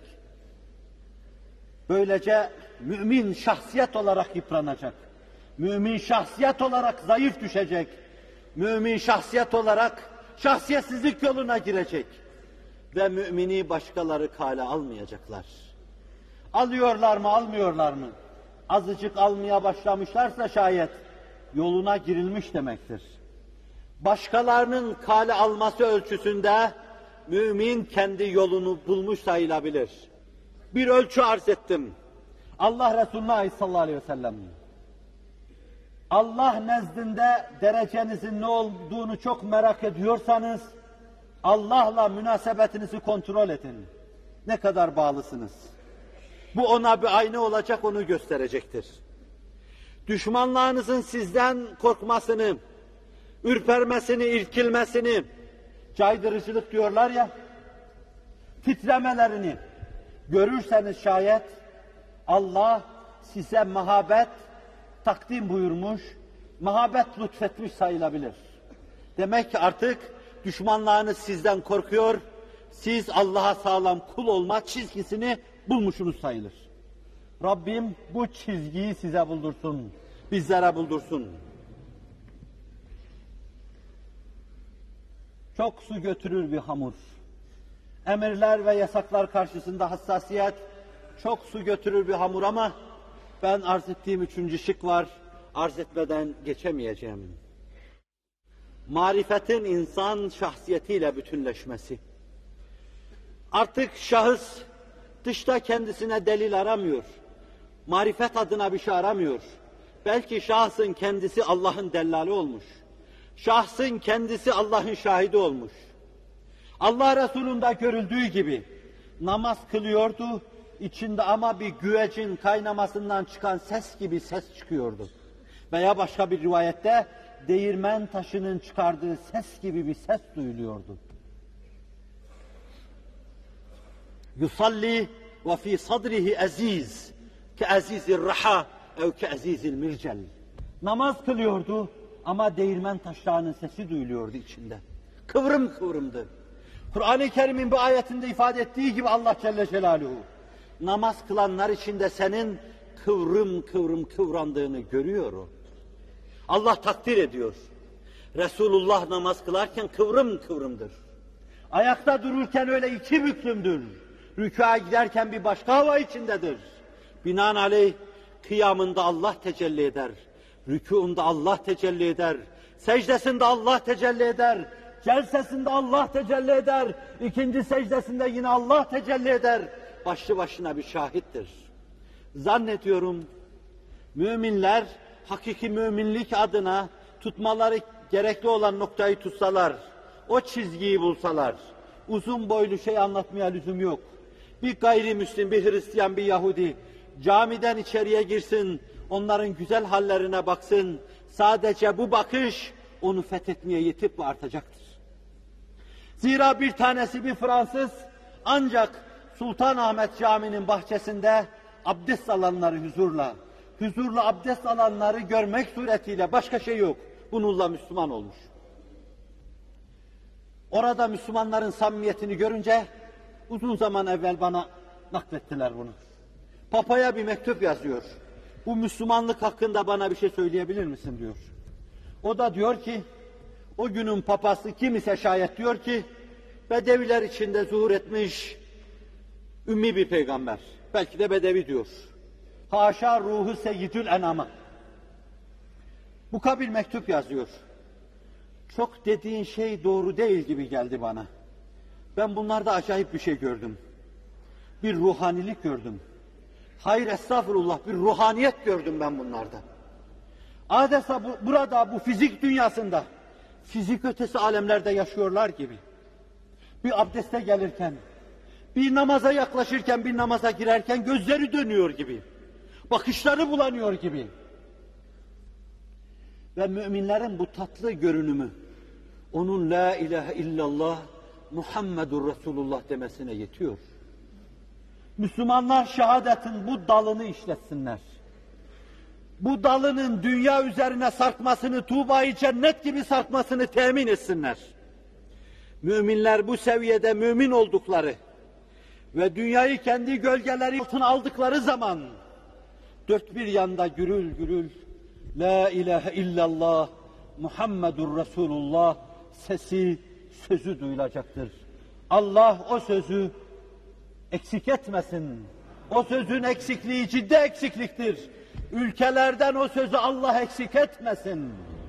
Böylece mümin şahsiyet olarak yıpranacak. Mümin şahsiyet olarak zayıf düşecek. Mümin şahsiyet olarak şahsiyetsizlik yoluna girecek. Ve mümini başkaları kale almayacaklar. Alıyorlar mı, almıyorlar mı? Azıcık almaya başlamışlarsa şayet yoluna girilmiş demektir. Başkalarının kale alması ölçüsünde mümin kendi yolunu bulmuş sayılabilir. Bir ölçü arz ettim. Allah Resulü'ne sallallahu aleyhi ve sellem. Allah nezdinde derecenizin ne olduğunu çok merak ediyorsanız, Allah'la münasebetinizi kontrol edin. Ne kadar bağlısınız? Bu ona bir ayna olacak, onu gösterecektir. Düşmanlarınızın sizden korkmasını, ürpermesini, irkilmesini, caydırıcılık diyorlar ya, titremelerini görürseniz şayet, Allah size mahabet takdim buyurmuş, mahabet lütfetmiş sayılabilir. Demek ki artık düşmanlarınız sizden korkuyor, siz Allah'a sağlam kul olma çizgisini bulmuşsunuz sayılır. Rabbim bu çizgiyi size buldursun, bizlere buldursun. Çok su götürür bir hamur. Emirler ve yasaklar karşısında hassasiyet çok su götürür bir hamur ama ben arz ettiğim üçüncü şık var, arz etmeden geçemeyeceğim. Marifetin insan şahsiyetiyle bütünleşmesi. Artık şahıs dışta kendisine delil aramıyor. Marifet adına bir şey aramıyor. Belki şahsın kendisi Allah'ın dellali olmuş. Şahsın kendisi Allah'ın şahidi olmuş. Allah Resulü'nde görüldüğü gibi namaz kılıyordu, içinde ama bir güvecin kaynamasından çıkan ses gibi ses çıkıyordu. Veya başka bir rivayette değirmen taşının çıkardığı ses gibi bir ses duyuluyordu. Yusalli ve fi sadrihi aziz ke azizir raha ev ke azizil mircel. Namaz kılıyordu ama değirmen taşlarının sesi duyuluyordu içinde. Kıvrım kıvrımdı. Kur'an-ı Kerim'in bu ayetinde ifade ettiği gibi Allah Celle Celaluhu namaz kılanlar içinde senin kıvrım kıvrım kıvrandığını görüyor o. Allah takdir ediyor. Resulullah namaz kılarken kıvrım kıvrımdır. Ayakta dururken öyle iki büklümdür. Rükûa giderken bir başka hava içindedir. Binaenaleyh kıyamında Allah tecelli eder. Rükûunda Allah tecelli eder. Secdesinde Allah tecelli eder. Celsesinde Allah tecelli eder. İkinci secdesinde yine Allah tecelli eder. Başlı başına bir şahittir. Zannediyorum müminler hakiki müminlik adına tutmaları gerekli olan noktayı tutsalar, o çizgiyi bulsalar, uzun boylu şey anlatmaya lüzum yok. Bir gayrimüslim, bir Hristiyan, bir Yahudi camiden içeriye girsin, onların güzel hallerine baksın, sadece bu bakış onu fethetmeye yetip ve artacaktır. Zira bir tanesi bir Fransız ancak Sultanahmet Camii'nin bahçesinde abdest alanları huzurla, huzurla abdest alanları görmek suretiyle başka şey yok. Bununla Müslüman olmuş. Orada Müslümanların samimiyetini görünce uzun zaman evvel bana naklettiler bunu. Papaya bir mektup yazıyor. Bu Müslümanlık hakkında bana bir şey söyleyebilir misin diyor. O da diyor ki, o günün papası kim ise şayet diyor ki, Bedeviler içinde zuhur etmiş ümmi bir peygamber. Belki de Bedevi diyor. Haşa ruhu seyyidül enama. Bu kabil mektup yazıyor. Çok dediğin şey doğru değil gibi geldi bana. Ben bunlarda acayip bir şey gördüm. Bir ruhanilik gördüm. Hayır estağfurullah, bir ruhaniyet gördüm ben bunlarda. Adeta bu, burada bu fizik dünyasında, fizik ötesi alemlerde yaşıyorlar gibi. Bir abdeste gelirken, bir namaza yaklaşırken, bir namaza girerken gözleri dönüyor gibi. Bakışları bulanıyor gibi. Ve müminlerin bu tatlı görünümü, onun la ilahe illallah Muhammedur Resulullah demesine yetiyor. Müslümanlar şehadetin bu dalını işletsinler. Bu dalının dünya üzerine sarkmasını, Tuğba-i Cennet gibi sarkmasını temin etsinler. müminler bu seviyede mümin oldukları ve dünyayı kendi gölgeleri altına aldıkları zaman dört bir yanda gürül gürül La ilahe illallah Muhammedur Resulullah sesi, sözü duyulacaktır. Allah o sözü eksik etmesin. O sözün eksikliği ciddi eksikliktir. Ülkelerden o sözü Allah eksik etmesin.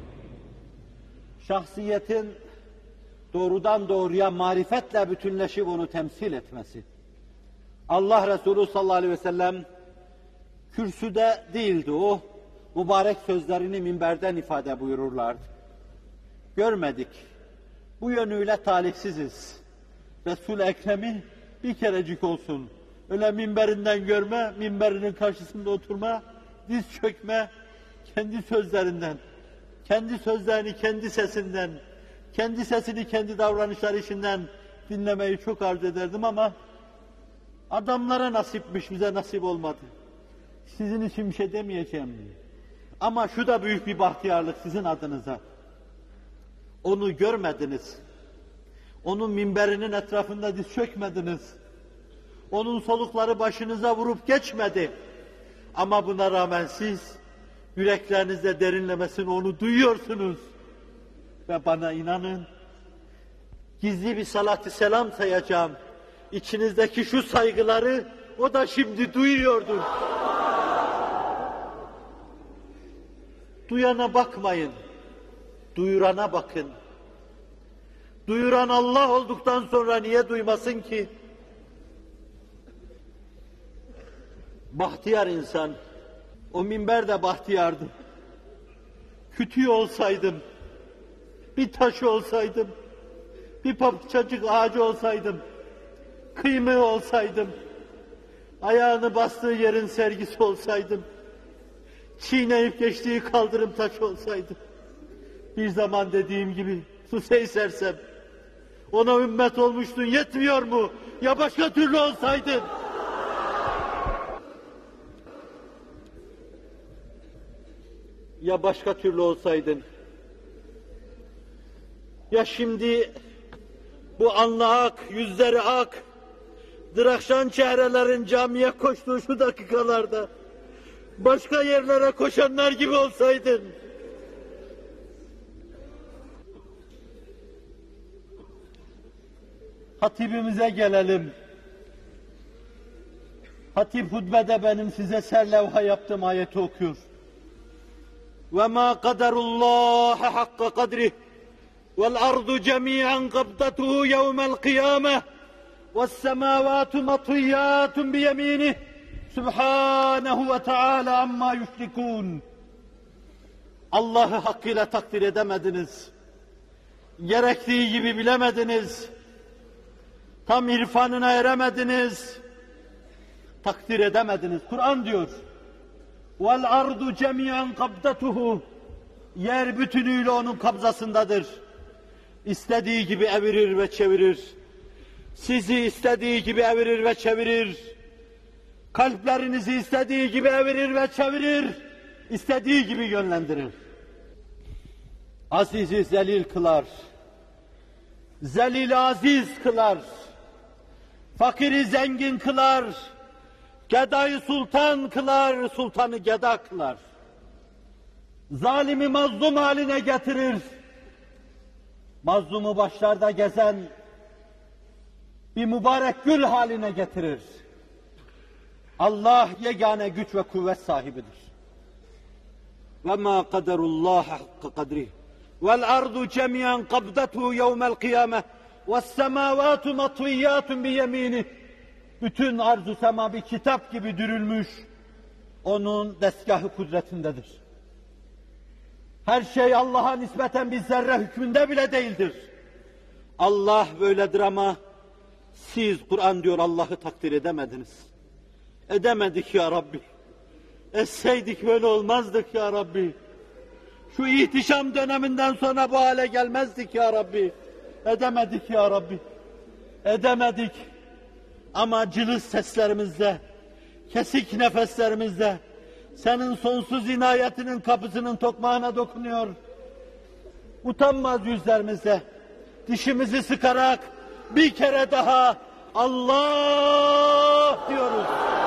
Şahsiyetin doğrudan doğruya marifetle bütünleşip onu temsil etmesi. Allah Resulü sallallahu aleyhi ve sellem kürsüde değildi o, mübarek sözlerini minberden ifade buyururlardı. Görmedik. Bu yönüyle talihsiziz. Resul-i Ekrem'i bir kerecik olsun. Öyle minberinden görme, minberinin karşısında oturma, diz çökme, kendi sözlerinden, kendi sözlerini kendi sesinden, kendi sesini kendi davranışları içinden dinlemeyi çok arzu ederdim ama adamlara nasipmiş, bize nasip olmadı. Sizin için bir şey demeyeceğim. Ama şu da büyük bir bahtiyarlık sizin adınıza. Onu görmediniz. Onun minberinin etrafında diz çökmediniz. Onun solukları başınıza vurup geçmedi. Ama buna rağmen siz yüreklerinizde derinlemesine onu duyuyorsunuz. Ve bana inanın, gizli bir salat-ı selam sayacağım. İçinizdeki şu saygıları o da şimdi duyuyordur. Duyana bakmayın, duyurana bakın. Duyuran Allah olduktan sonra niye duymasın ki? Bahtiyar insan, o minber de bahtiyardı. Kütüğü olsaydım, bir taş olsaydım, bir parçacık ağacı olsaydım, kıymığı olsaydım, ayağını bastığı yerin sergisi olsaydım, çiğneyip geçtiği kaldırım taşı olsaydım, bir zaman dediğim gibi sus ey sersem, ona ümmet olmuştun yetmiyor mu? Ya başka türlü olsaydın? Ya başka türlü olsaydın? Ya şimdi bu alnı ak, yüzleri ak, drakşan çehrelerin camiye koştuğu şu dakikalarda başka yerlere koşanlar gibi olsaydın? Hatibimize gelelim. Hatip hutbede benim size serlevha yaptığım ayeti okuyor. وَمَا قَدَرُ اللّٰهَ حَقَّ قَدْرِهِ وَالْأَرْضُ جَمِيعًا قَبْضَتُهُ يَوْمَ الْقِيَامَةِ وَالسَّمَاوَاتُ مَطْوِيَّاتٌ بِيَمِينِهِ سُبْحَانَهُ وَتَعَالَى عَمَّا يُشْرِكُونَ. Allah'ı hakkıyla takdir edemediniz. Gerektiği gibi bilemediniz. Tam irfanına eremediniz. Takdir edemediniz. Kur'an diyor. وَالْاَرْضُ جَمِيعًا قَبْضَتُهُ. Yer bütünüyle onun kabzasındadır. İstediği gibi evirir ve çevirir. Sizi istediği gibi evirir ve çevirir. Kalplerinizi istediği gibi evirir ve çevirir. İstediği gibi yönlendirir. Azizi zelil kılar. Zelil aziz kılar. Fakiri zengin kılar. Gedayı sultan kılar, sultanı geda kılar. Zalimi mazlum haline getirir. Mazlumu başlarda gezen bir mübarek gül haline getirir. Allah yegane güç ve kuvvet sahibidir. وَمَا قَدَرُ اللّٰهَ حَقَّ قَدْرِهِ وَالْاَرْضُ جَمِيعًا قَبْضَتُهُ يَوْمَ الْقِيَامَةِ وَالسَّمَاوَاتُ مَطْوِيَّاتٌ بِيَمِينِهِ. Bütün arz-ı sema bir kitap gibi dürülmüş, onun destgahı kudretindedir. Her şey Allah'a nispeten bir zerre hükmünde bile değildir. Allah böyledir ama siz Kur'an diyor Allah'ı takdir edemediniz. Edemedik ya Rabbi. Etseydik böyle olmazdık ya Rabbi. Şu ihtişam döneminden sonra bu hale gelmezdik ya Rabbi. Edemedik ya Rabbi. Edemedik. Ama cılız seslerimizle, kesik nefeslerimizle, senin sonsuz inayetinin kapısının tokmağına dokunuyor. Utanmaz yüzlerimizle, dişimizi sıkarak bir kere daha Allah diyoruz.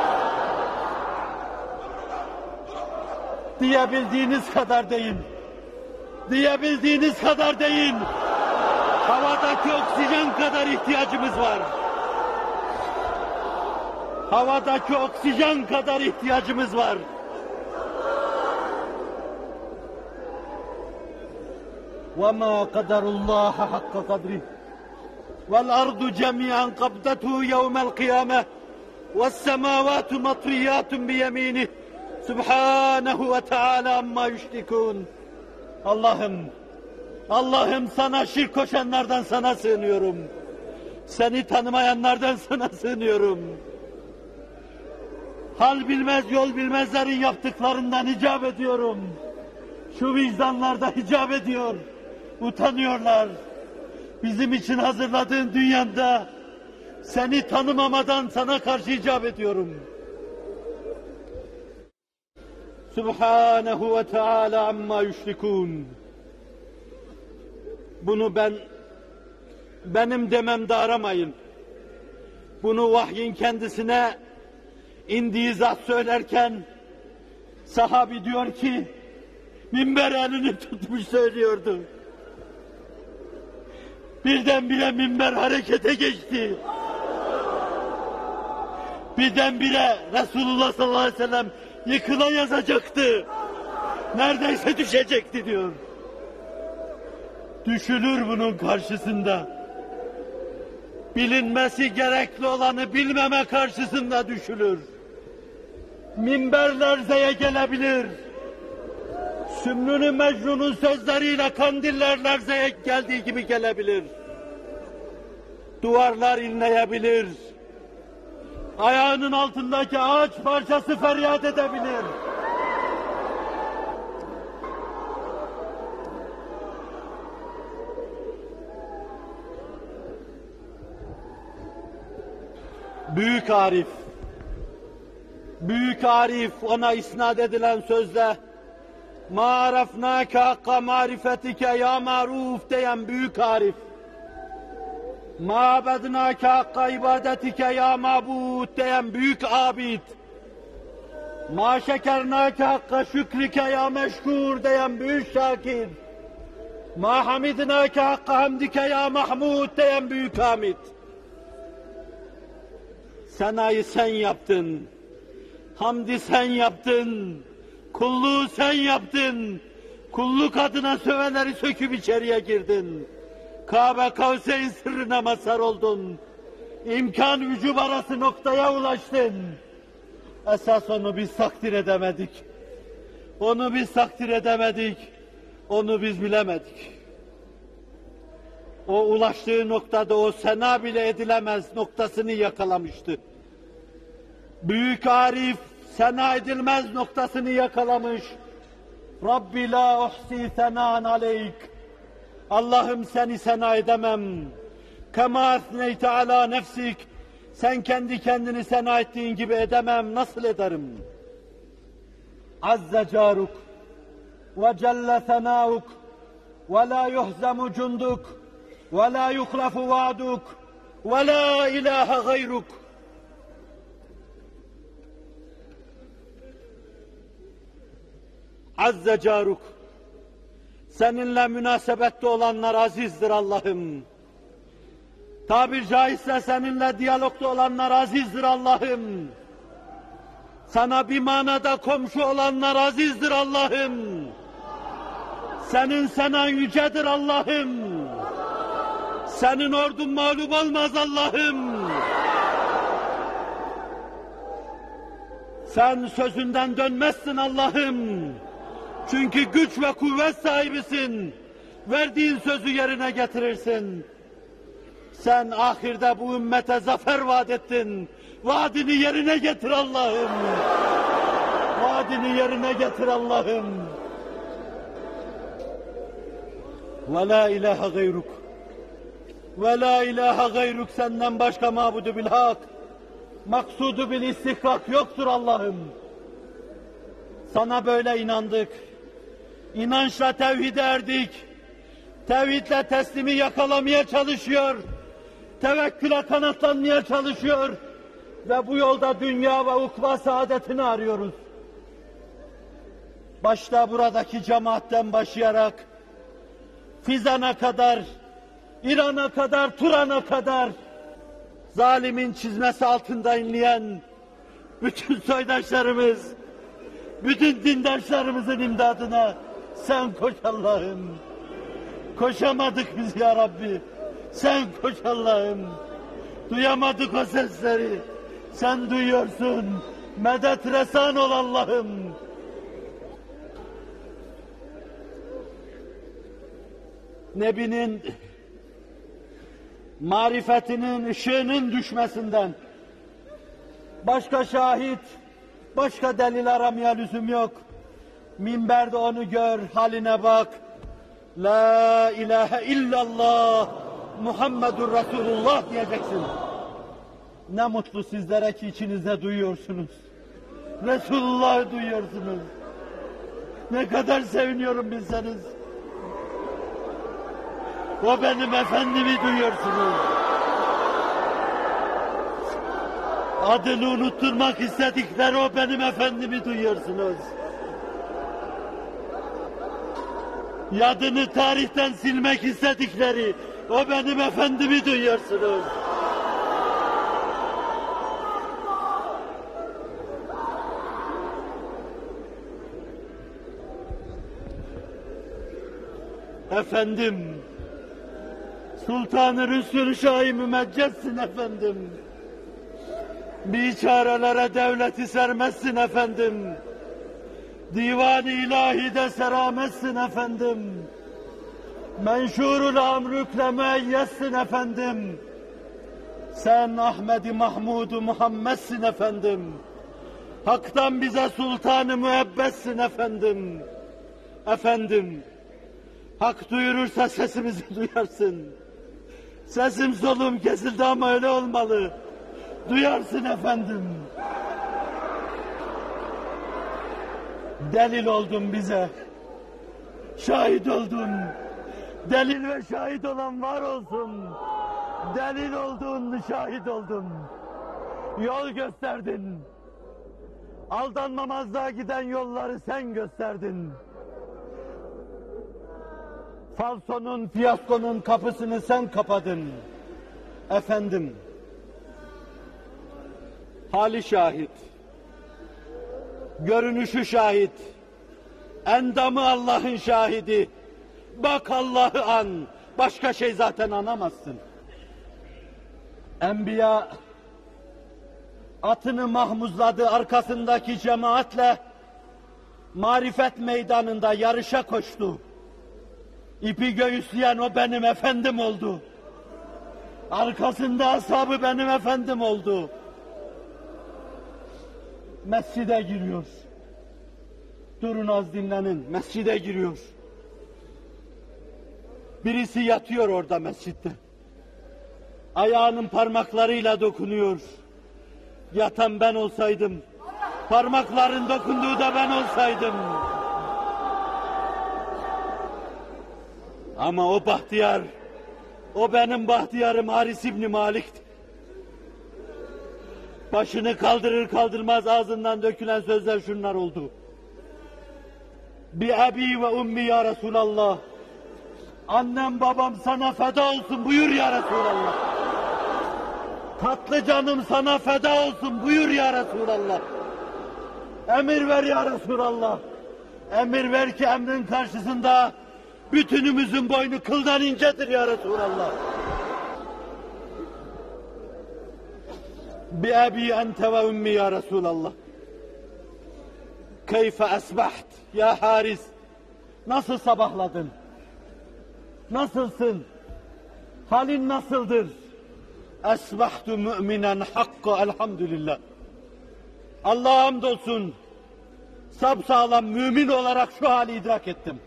Diyebildiğiniz kadar deyin. Diyebildiğiniz kadar deyin. Havadaki oksijen kadar ihtiyacımız var. Havadaki oksijen kadar ihtiyacımız var. وَمَا قَدَرُ اللّٰهَ حَقَّ قَدْرِهِ وَالْأَرْضُ جَمِيعًا قَبْضَتُهُ يَوْمَ الْقِيَامَةِ وَالسَّمَاوَاتُ مَطْوِيَّاتٌ بِيَمِينِهِ سُبْحَانَهُ وَتَعَالَى عَمَّا يُشْرِكُونَ. Allah'ım, Allah'ım sana şirk koşanlardan sana sığınıyorum. Seni tanımayanlardan sana sığınıyorum. Hal bilmez, yol bilmezlerin yaptıklarından icap ediyorum. Şu vicdanlarda icap ediyor. Utanıyorlar. Bizim için hazırladığın dünyada seni tanımamadan sana karşı icap ediyorum. Subhanahu ve Teala amma yüşrikûn. Bunu ben, benim dememde aramayın. Bunu vahyin kendisine indiği zat söylerken sahabi diyor ki, minber elini tutmuş söylüyordu. Birdenbire minber harekete geçti. Birdenbire Resulullah sallallahu aleyhi ve sellem yıkıla yazacaktı. Neredeyse düşecekti diyor. Düşülür bunun karşısında. Bilinmesi gerekli olanı bilmeme karşısında düşülür. Minberler zeye gelebilir. Sümrünü Mecnun'un sözleriyle kandiller lerzeye geldiği gibi gelebilir. Duvarlar inleyebilir. Ayağının altındaki ağaç parçası feryat edebilir. Büyük Arif, Büyük Arif ona isnat edilen sözde مَا عَرَفْنَاكَ حَقَّ مَعْرِفَتِكَ ya maruf diyen Büyük Arif, مَا عَبَدْنَاكَ حَقَّ ibadetike ya mabud diyen Büyük Abid, مَا شَكَرْنَاكَ حَقَّ şükrike ya meşkur diyen Büyük Şakir, مَا حَمِدْنَاكَ حَقَّ hamdike ya mahmud diyen Büyük Hamid. Senayı sen yaptın, hamdi sen yaptın, kulluğu sen yaptın, kulluk adına söveleri söküp içeriye girdin. Kabe Kavseyn sırrına mazhar oldun. İmkan vücub arası noktaya ulaştın. Esas onu biz takdir edemedik. Onu biz takdir edemedik. Onu biz bilemedik. O ulaştığı noktada o sena bile edilemez noktasını yakalamıştı. Büyük Arif sena edilmez noktasını yakalamış. Rabbi la uhsi senan aleyk. Allah'ım seni sena edemem. Kema ethneyte ala nefsik. Sen kendi kendini sena ettiğin gibi edemem. Nasıl ederim? Azze caruk ve celle senauk ve la yuhzemu cunduk ve la yuhlafu vaaduk ve la ilahe gayruk. Azze caruk, seninle münasebette olanlar azizdir Allah'ım. Tabir caizse seninle diyalogda olanlar azizdir Allah'ım. Sana bir manada komşu olanlar azizdir Allah'ım. Senin senan yücedir Allah'ım. Senin ordun mağlup olmaz Allah'ım. Sen sözünden dönmezsin Allah'ım. Çünkü güç ve kuvvet sahibisin. Verdiğin sözü yerine getirirsin. Sen ahirde bu ümmete zafer vaat ettin. Vaadini yerine getir Allah'ım. Vaadini yerine getir Allah'ım. Ve la ilahe gayruk. Ve la ilahe gayruk, senden başka mabudu bil hak. Maksudu bil istihkak yoktur Allah'ım. Sana böyle inandık. İnançla tevhide erdik. Tevhidle teslimi yakalamaya çalışıyor. Tevekküle kanatlanmaya çalışıyor. Ve bu yolda dünya ve ukba saadetini arıyoruz. Başta buradaki cemaatten başlayarak Fizan'a kadar, İran'a kadar, Turan'a kadar zalimin çizmesi altında inleyen bütün soydaşlarımız, bütün dindaşlarımızın imdadına sen koş Allah'ım. Koşamadık biz ya Rabbi. Sen koş Allah'ım. Duyamadık o sesleri. Sen duyuyorsun. Medet resan ol Allah'ım. Nebinin marifetinin ışığının düşmesinden başka şahit, başka delil aramaya lüzum yok. Minberde onu gör, haline bak. La ilahe illallah Muhammedur Resulullah diyeceksin. Ne mutlu sizlere ki içinizde duyuyorsunuz. Resulullah'ı duyuyorsunuz. Ne kadar seviniyorum bilseniz. O benim efendimi duyuyorsunuz. Adını unutturmak istedikleri o benim efendimi duyuyorsunuz. Yadını tarihten silmek istedikleri o benim efendimi duyuyorsunuz. Efendim, Sultan-ı Rüsûl Şah-ı Mümeccetsin efendim. Biçarelere devleti sermezsin efendim. Divan-ı ilahide serametsin efendim. Menşurul amrükle müeyyessin efendim. Sen Ahmed-i Mahmud-u Muhammed'sin efendim. Hak'tan bize sultan-ı müebbetsin efendim. Efendim, Hak duyurursa sesimizi duyarsın. Sesim solum kesildi ama öyle olmalı. Duyarsın efendim. Delil oldun bize. Şahit oldun. Delil ve şahit olan var olsun. Delil oldun, şahit oldun. Yol gösterdin. Aldanmamazlığa giden yolları sen gösterdin. Falsonun, fiyaskonun kapısını sen kapadın. Efendim, hali şahit, görünüşü şahit, endamı Allah'ın şahidi. Bak Allah'ı an, başka şey zaten anamazsın. Enbiya atını mahmuzladı, arkasındaki cemaatle marifet meydanında yarışa koştu. İpi göğüsleyen o benim efendim oldu. Arkasında ashabı benim efendim oldu. Mescide giriyor. Durun az dinlenin. Mescide giriyor. Birisi yatıyor orada mescitte. Ayağının parmaklarıyla dokunuyor. Yatan ben olsaydım, parmakların dokunduğu da ben olsaydım. Ama o bahtiyar, o benim bahtiyarım Haris İbni Malik'ti. Başını kaldırır kaldırmaz ağzından dökülen sözler şunlar oldu. Bi abi ve ummi ya Resulallah. Annem babam sana feda olsun buyur ya Resulallah. Tatlı canım sana feda olsun buyur ya Resulallah. Emir ver ya Resulallah. Emir ver ki emrin karşısında bütünümüzün boynu kıldan incedir ya Resulallah. Bi abi ente ve ummi ya Resulallah. Keyfe esbaht ya Haris. Nasıl sabahladın? Nasılsın? Halin nasıldır? Esbahtu müminen hakka elhamdülillah. Allah'a hamdolsun. Sapsağlam mümin olarak şu hali idrak ettim.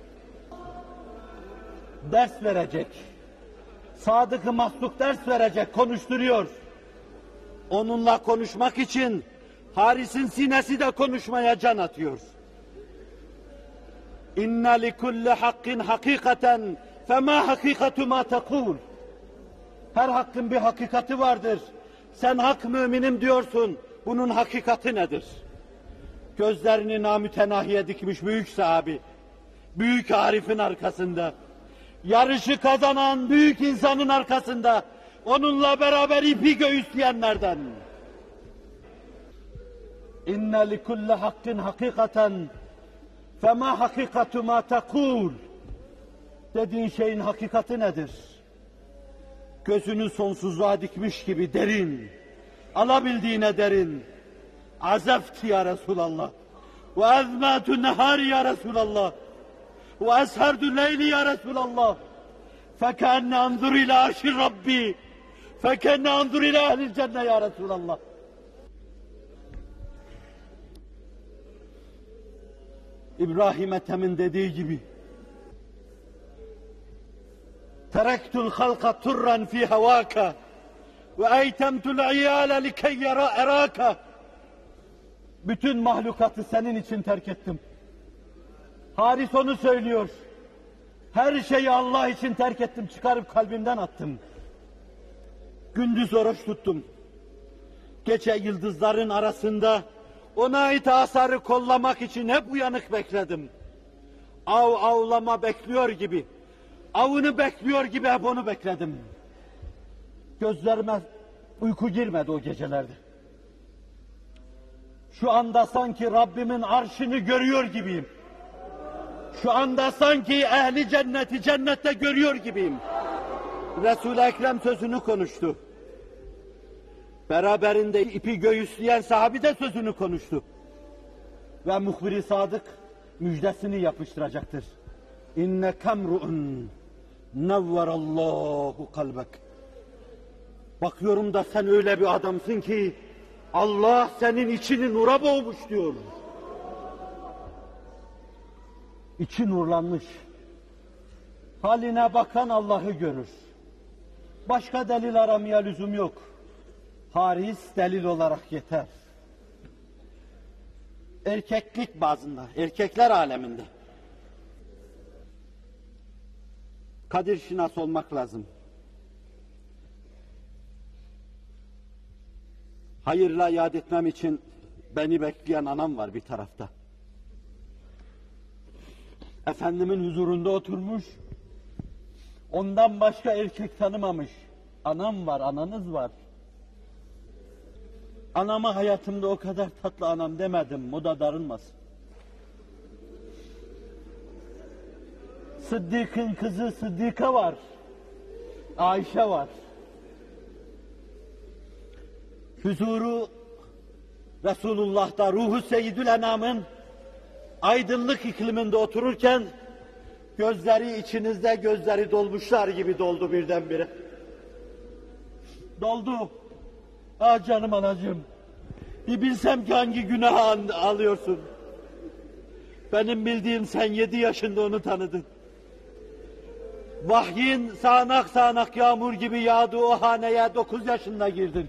Ders verecek. Sadık-ı Masluk ders verecek, konuşturuyor. Onunla konuşmak için Haris'in sinesi de konuşmaya can atıyor. İnne likulli hakkin hakikaten فَمَا حَقِيقَةُ مَا تَقُولُ. Her hakkın bir hakikati vardır. Sen hak müminim diyorsun. Bunun hakikati nedir? Gözlerini namütenahiye dikmiş büyük sahabi, büyük arifin arkasında, yarışı kazanan büyük insanın arkasında, onunla beraber ipi göğüsleyenlerden. İnne li kulli hakkin hakikaten fema hakikatu ma tekul. Dediğin şeyin hakikati nedir? Gözünü sonsuzluğa dikmiş gibi derin, alabildiğine derin. Azefti ya Resulallah. Ve ezmâtu nehâri ya Resulallah. Ve esherdu leyli ya Resulallah. Fekenne anzur ila arşi Rabbi. Fekenne anzur ila ehlil cennet ya Resulallah. İbrahim Ethem'in dediği gibi terektul halka turran fi havaka ve eytemtul iyale likey eraka. Bütün mahlukatı senin için terk ettim. Haris onu söylüyor. Her şeyi Allah için terk ettim, çıkarıp kalbimden attım. Gündüz oruç tuttum. Gece yıldızların arasında ona ait asarı kollamak için hep uyanık bekledim. Av avlama bekliyor gibi, avını bekliyor gibi hep onu bekledim. Gözlerime uyku girmedi o gecelerde. Şu anda sanki Rabbimin arşını görüyor gibiyim. Şu anda sanki ehli cenneti cennette görüyor gibiyim. Resul-i Ekrem sözünü konuştu. Beraberinde ipi göğüsleyen sahabi de sözünü konuştu. Ve muhbir-i sadık müjdesini yapıştıracaktır. İnne kemru'un nevverallahu kalbek. Bakıyorum da sen öyle bir adamsın ki Allah senin içini nura boğmuş diyor. İçi nurlanmış. Haline bakan Allah'ı görür. Başka delil aramaya lüzum yok. Haris delil olarak yeter. Erkeklik bazında, erkekler aleminde kadir şinas olmak lazım. Hayırla yad etmem için beni bekleyen anam var bir tarafta. Efendimin huzurunda oturmuş, ondan başka erkek tanımamış. Anam var, ananız var. Anama hayatımda o kadar tatlı anam demedim, o da darılmasın. Sıddık'ın kızı Sıddıka var, Ayşe var. Huzuru Resulullah'ta ruhu Seyyidül Enam'ın aydınlık ikliminde otururken gözleri içinizde gözleri dolmuşlar gibi doldu birdenbire. Doldu. Ah canım anacığım. Bir bilsem ki hangi günahı alıyorsun. Benim bildiğim sen yedi yaşında onu tanıdın. Vahyin sağanak sağanak yağmur gibi yağdığı o haneye dokuz yaşında girdin.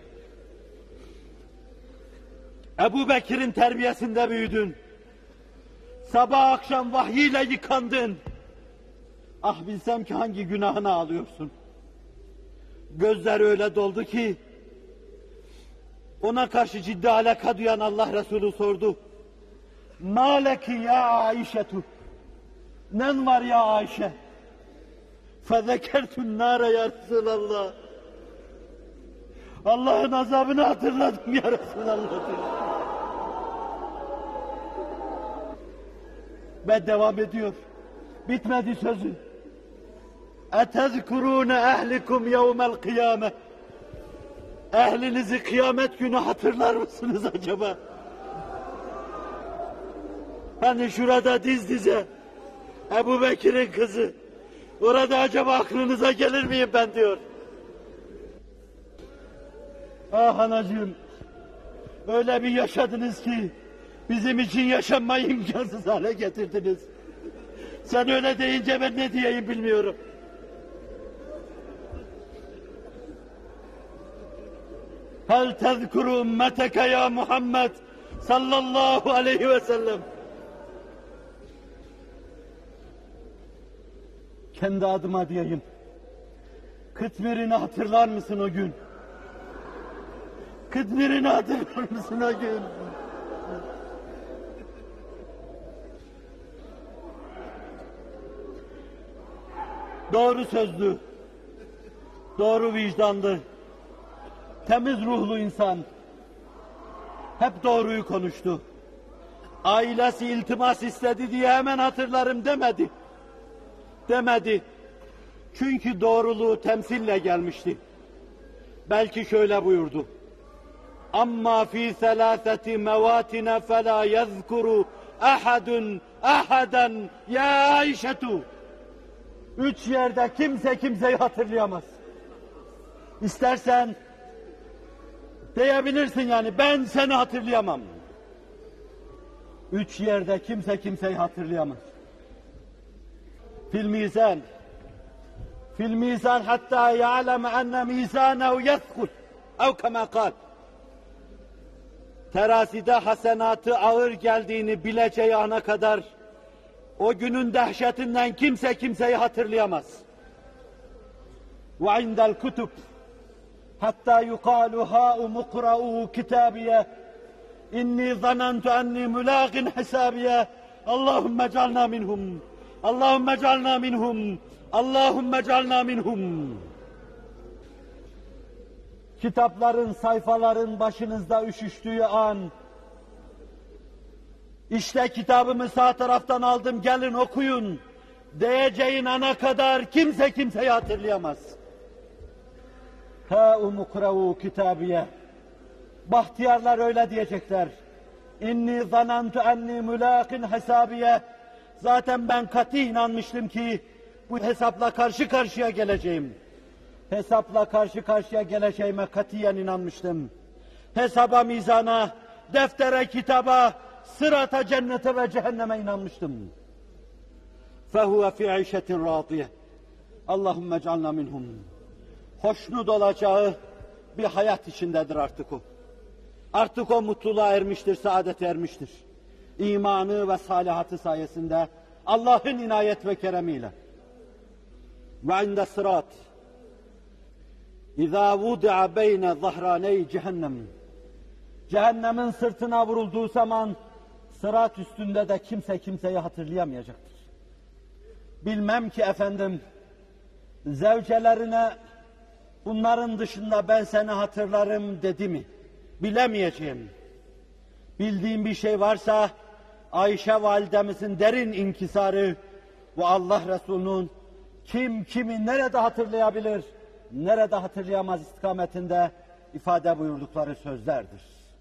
Ebu Bekir'in terbiyesinde büyüdün. Sabah akşam vahyiyle yıkandın. Ah bilsem ki hangi günahını alıyorsun. Gözleri öyle doldu ki ona karşı ciddi alaka duyan Allah Resulü sordu. Maleki ya Ayşetu. Nen var ya Ayşe? Fezekertun nâre ya Resulallah. Allah'ın azabını hatırladım ya Resulallah. Ve devam ediyor. Bitmedi sözü. Etezkurûne ehlikum yevmel kıyame. Ehlinizi kıyamet günü hatırlar mısınız acaba? Hani şurada diz dize Ebu Bekir'in kızı. Orada acaba aklınıza gelir miyim ben diyor. Ah anacığım, öyle bir yaşadınız ki bizim için yaşanmayı imkansız hale getirdiniz. Sen öyle deyince ben ne diyeyim bilmiyorum. Hel tezkuru ümmeteke ya Muhammed sallallahu aleyhi ve sellem. kendi adıma diyeyim. Kıtmir'ini hatırlar mısın o gün? Kıtmir'ini hatırlar mısın o gün? Doğru sözlü, doğru vicdanlı, temiz ruhlu insan. Hep doğruyu konuştu. Ailesi iltimas istedi diye hemen hatırlarım demedi. Demedi. Çünkü doğruluğu temsille gelmişti. Belki şöyle buyurdu. Amma fi selaseti mevatine fela yezkuru ahadun ahadan ya Ayşetu. Üç yerde kimse kimseyi hatırlayamaz. İstersen diyebilirsin yani ben seni hatırlayamam. Üç yerde kimse kimseyi hatırlayamaz. Fil mizan. Fil mizan hatta ya'lem enne mizanehu yethkul. Ev kema kal. Terazide hasenatı ağır geldiğini bileceği ana kadar o günün dehşetinden kimse kimseyi hatırlayamaz. Ve indel kutub hatta yukalu ha'u mukra'u kitabiye inni zanantu enni mulaqin hisabiye Allahümme calna minhum Allahümme calna minhum Allahümme calna minhum. Kitapların, sayfaların başınızda üşüştüğü an, işte kitabımı sağ taraftan aldım, gelin okuyun diyeceğin ana kadar kimse kimseyi hatırlayamaz. Hâ'u mukravu kitabiye. Bahtiyarlar öyle diyecekler. İnni zanantu enni mulaqin hesabiye. Zaten ben katı inanmıştım ki bu hesapla karşı karşıya geleceğim. Hesapla karşı karşıya geleceğime katiyen inanmıştım. Hesaba, mizana, deftere, kitaba, sırata, cennete ve cehenneme inanmıştım. فَهُوَ فِي عِيشَةٍ رَاضِيَةٍ Allahümme ec'alna minhum. Hoşnut olacağı bir hayat içindedir artık o. Artık o mutluluğa ermiştir, saadete ermiştir. İmanı ve salihatı sayesinde Allah'ın inayet ve keremiyle. Ve inde sırat İzâ vudi'a beyne zahraney cehennem. Cehennemin sırtına vurulduğu zaman sırat üstünde de kimse kimseyi hatırlayamayacaktır. Bilmem ki efendim, zevcelerine bunların dışında ben seni hatırlarım dedi mi? Bilemeyeceğim. Bildiğim bir şey varsa Ayşe validemizin derin inkisarı ve Allah Resulü'nün kim kimi nerede hatırlayabilir, nerede hatırlayamaz istikametinde ifade buyurdukları sözlerdir.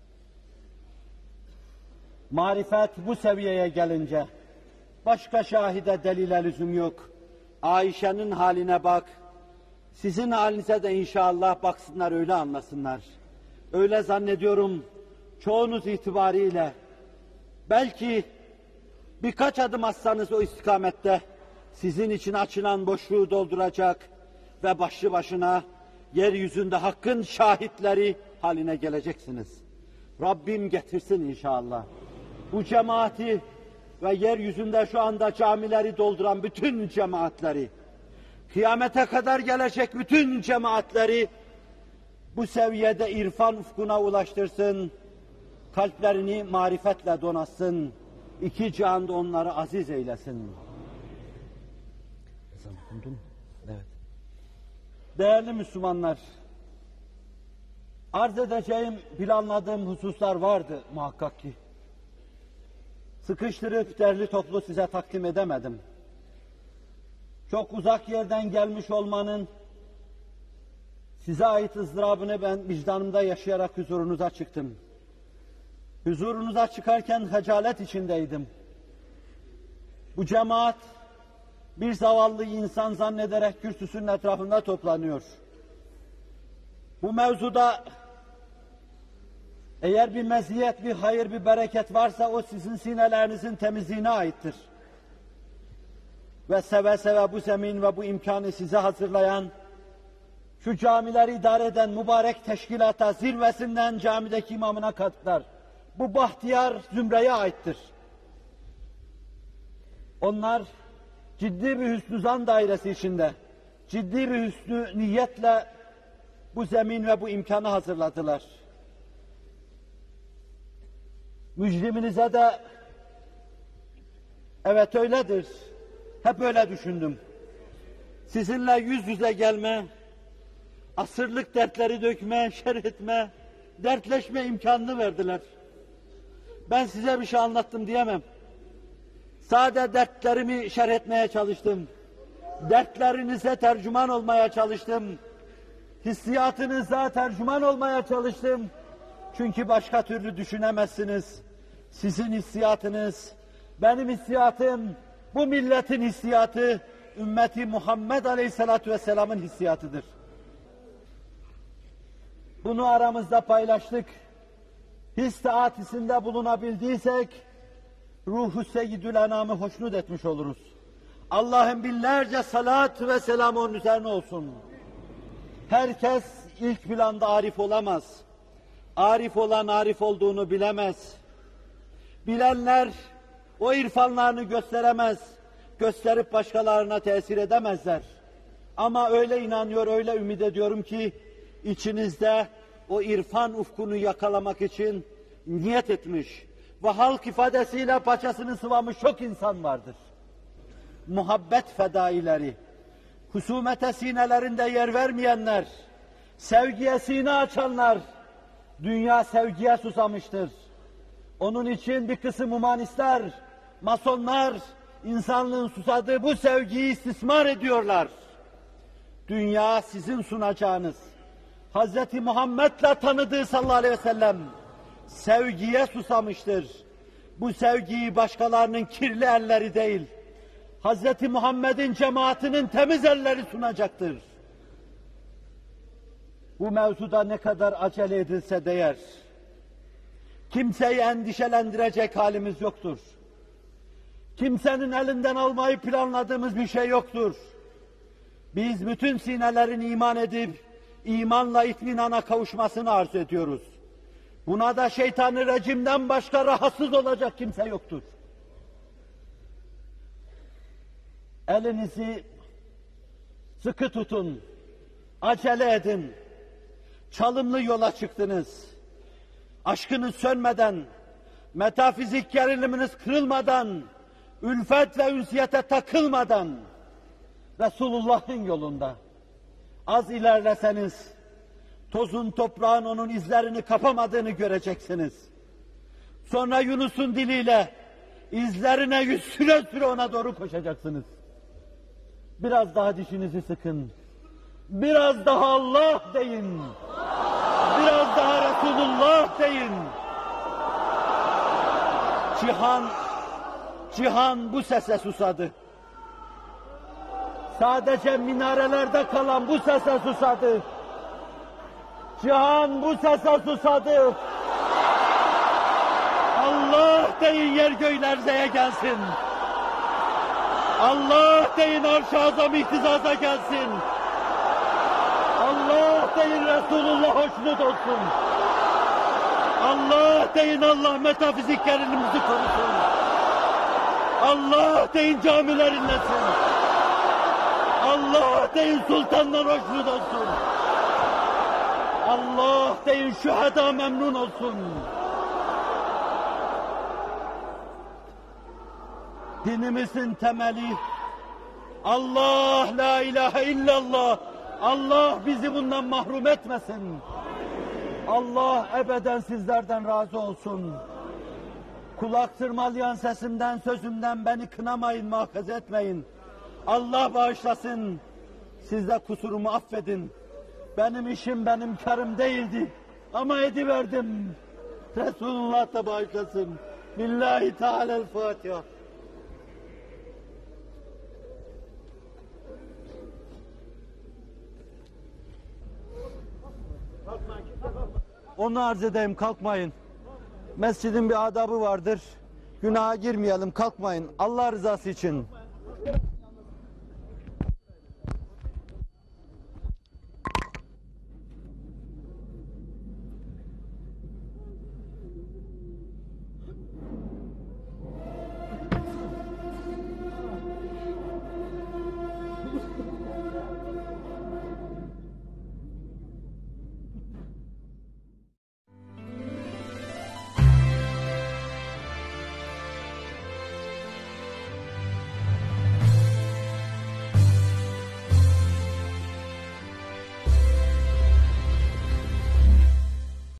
Marifet bu seviyeye gelince başka şahide delile lüzum yok. Ayşe'nin haline bak, sizin halinize de inşallah baksınlar, öyle anlasınlar. Öyle zannediyorum çoğunuz itibariyle belki birkaç adım atsanız o istikamette sizin için açılan boşluğu dolduracak ve başlı başına yeryüzünde hakkın şahitleri haline geleceksiniz. Rabbim getirsin inşallah. Bu cemaati ve yeryüzünde şu anda camileri dolduran bütün cemaatleri, kıyamete kadar gelecek bütün cemaatleri bu seviyede irfan ufkuna ulaştırsın, kalplerini marifetle donatsın, iki cihanda onları aziz eylesin. Evet. Değerli Müslümanlar, arz edeceğim, planladığım hususlar vardı muhakkak ki. Sıkıştırıp derli toplu size takdim edemedim. Çok uzak yerden gelmiş olmanın size ait ızdırabını ben vicdanımda yaşayarak huzurunuza çıktım. Huzurunuza çıkarken hecalet içindeydim. Bu cemaat bir zavallı insan zannederek kürsüsünün etrafında toplanıyor. Bu mevzuda eğer bir meziyet, bir hayır, bir bereket varsa o sizin sinelerinizin temizliğine aittir. Ve seve seve bu zemin ve bu imkanı size hazırlayan, şu camileri idare eden mübarek teşkilata zirvesinden camideki imamına kadar bu bahtiyar zümreye aittir. Onlar ciddi bir hüsnü zan dairesi içinde, ciddi bir hüsnü niyetle bu zemin ve bu imkanı hazırladılar. Mücriminize de evet öyledir. Hep öyle düşündüm. Sizinle yüz yüze gelme, asırlık dertleri dökme, şerh etme, dertleşme imkanını verdiler. Ben size bir şey anlattım diyemem. Sade dertlerimi şerh etmeye çalıştım. Dertlerinize tercüman olmaya çalıştım. Hissiyatınıza tercüman olmaya çalıştım. Çünkü başka türlü düşünemezsiniz. Sizin hissiyatınız, benim hissiyatım, bu milletin hissiyatı, ümmeti Muhammed Aleyhisselatü Vesselam'ın hissiyatıdır. Bunu aramızda paylaştık. His taatisinde bulunabildiysek, ruhu seyyidül enamı hoşnut etmiş oluruz. Allah'ın binlerce salat ve selamı onun üzerine olsun. Herkes ilk planda arif olamaz. Arif olan arif olduğunu bilemez. Bilenler o irfanlarını gösteremez. Gösterip başkalarına tesir edemezler. Ama öyle inanıyor, öyle ümit ediyorum ki içinizde o irfan ufkunu yakalamak için niyet etmiş ve halk ifadesiyle paçasını sıvamış çok insan vardır. Muhabbet fedaileri, husumete sinelerinde yer vermeyenler, sevgiye sine açanlar, dünya sevgiye susamıştır. Onun için bir kısım humanistler, masonlar, insanlığın susadığı bu sevgiyi istismar ediyorlar. Dünya sizin sunacağınız, Hazreti Muhammed'le tanıdığı sallallahu aleyhi ve sellem sevgiye susamıştır. Bu sevgiyi başkalarının kirli elleri değil, Hazreti Muhammed'in cemaatinin temiz elleri sunacaktır. Bu mevzuda ne kadar acele edilse değer. Kimseyi endişelendirecek halimiz yoktur. Kimsenin elinden almayı planladığımız bir şey yoktur. Biz bütün sinelerin iman edip, imanla itminana kavuşmasını arzu ediyoruz. Buna da şeytan-ı rejimden başka rahatsız olacak kimse yoktur. Elinizi sıkı tutun, acele edin. Çalımlı yola çıktınız. Aşkınız sönmeden, metafizik geriliminiz kırılmadan, ülfet ve ünsiyete takılmadan, Resulullah'ın yolunda az ilerleseniz, tozun toprağın onun izlerini kapamadığını göreceksiniz. Sonra Yunus'un diliyle izlerine yüz süre süre ona doğru koşacaksınız. Biraz daha dişinizi sıkın. Biraz daha Allah deyin. Biraz daha Resulullah deyin. Cihan, cihan bu sese susadı. Sadece minarelerde kalan bu sese susadı. Cihan bu sese susadı. Allah deyin, yer göğ lerzeye gelsin. Allah deyin, arş-ı azam ihtizaza gelsin. Allah deyin, Resulullah hoşnut olsun. Allah deyin, Allah metafizik gerilimimizi korusun. Allah deyin, camiler inlesin. Allah deyin, sultanlar hoşnut olsun. Allah deyin, şüheda memnun olsun. Dinimizin temeli Allah, la ilahe illallah. Allah bizi bundan mahrum etmesin. Allah ebeden sizlerden razı olsun. Kulak tırmalayan sesimden, sözümden beni kınamayın, muhafaz etmeyin. Allah bağışlasın. Siz de kusurumu affedin. Benim işim, benim karım değildi. Ama ediverdim. Resulullah da bağışlasın. Lillahi Teala'l-Fatiha. Onu arz edeyim, kalkmayın. Mescidin bir adabı vardır. Günaha girmeyelim, kalkmayın. Allah rızası için.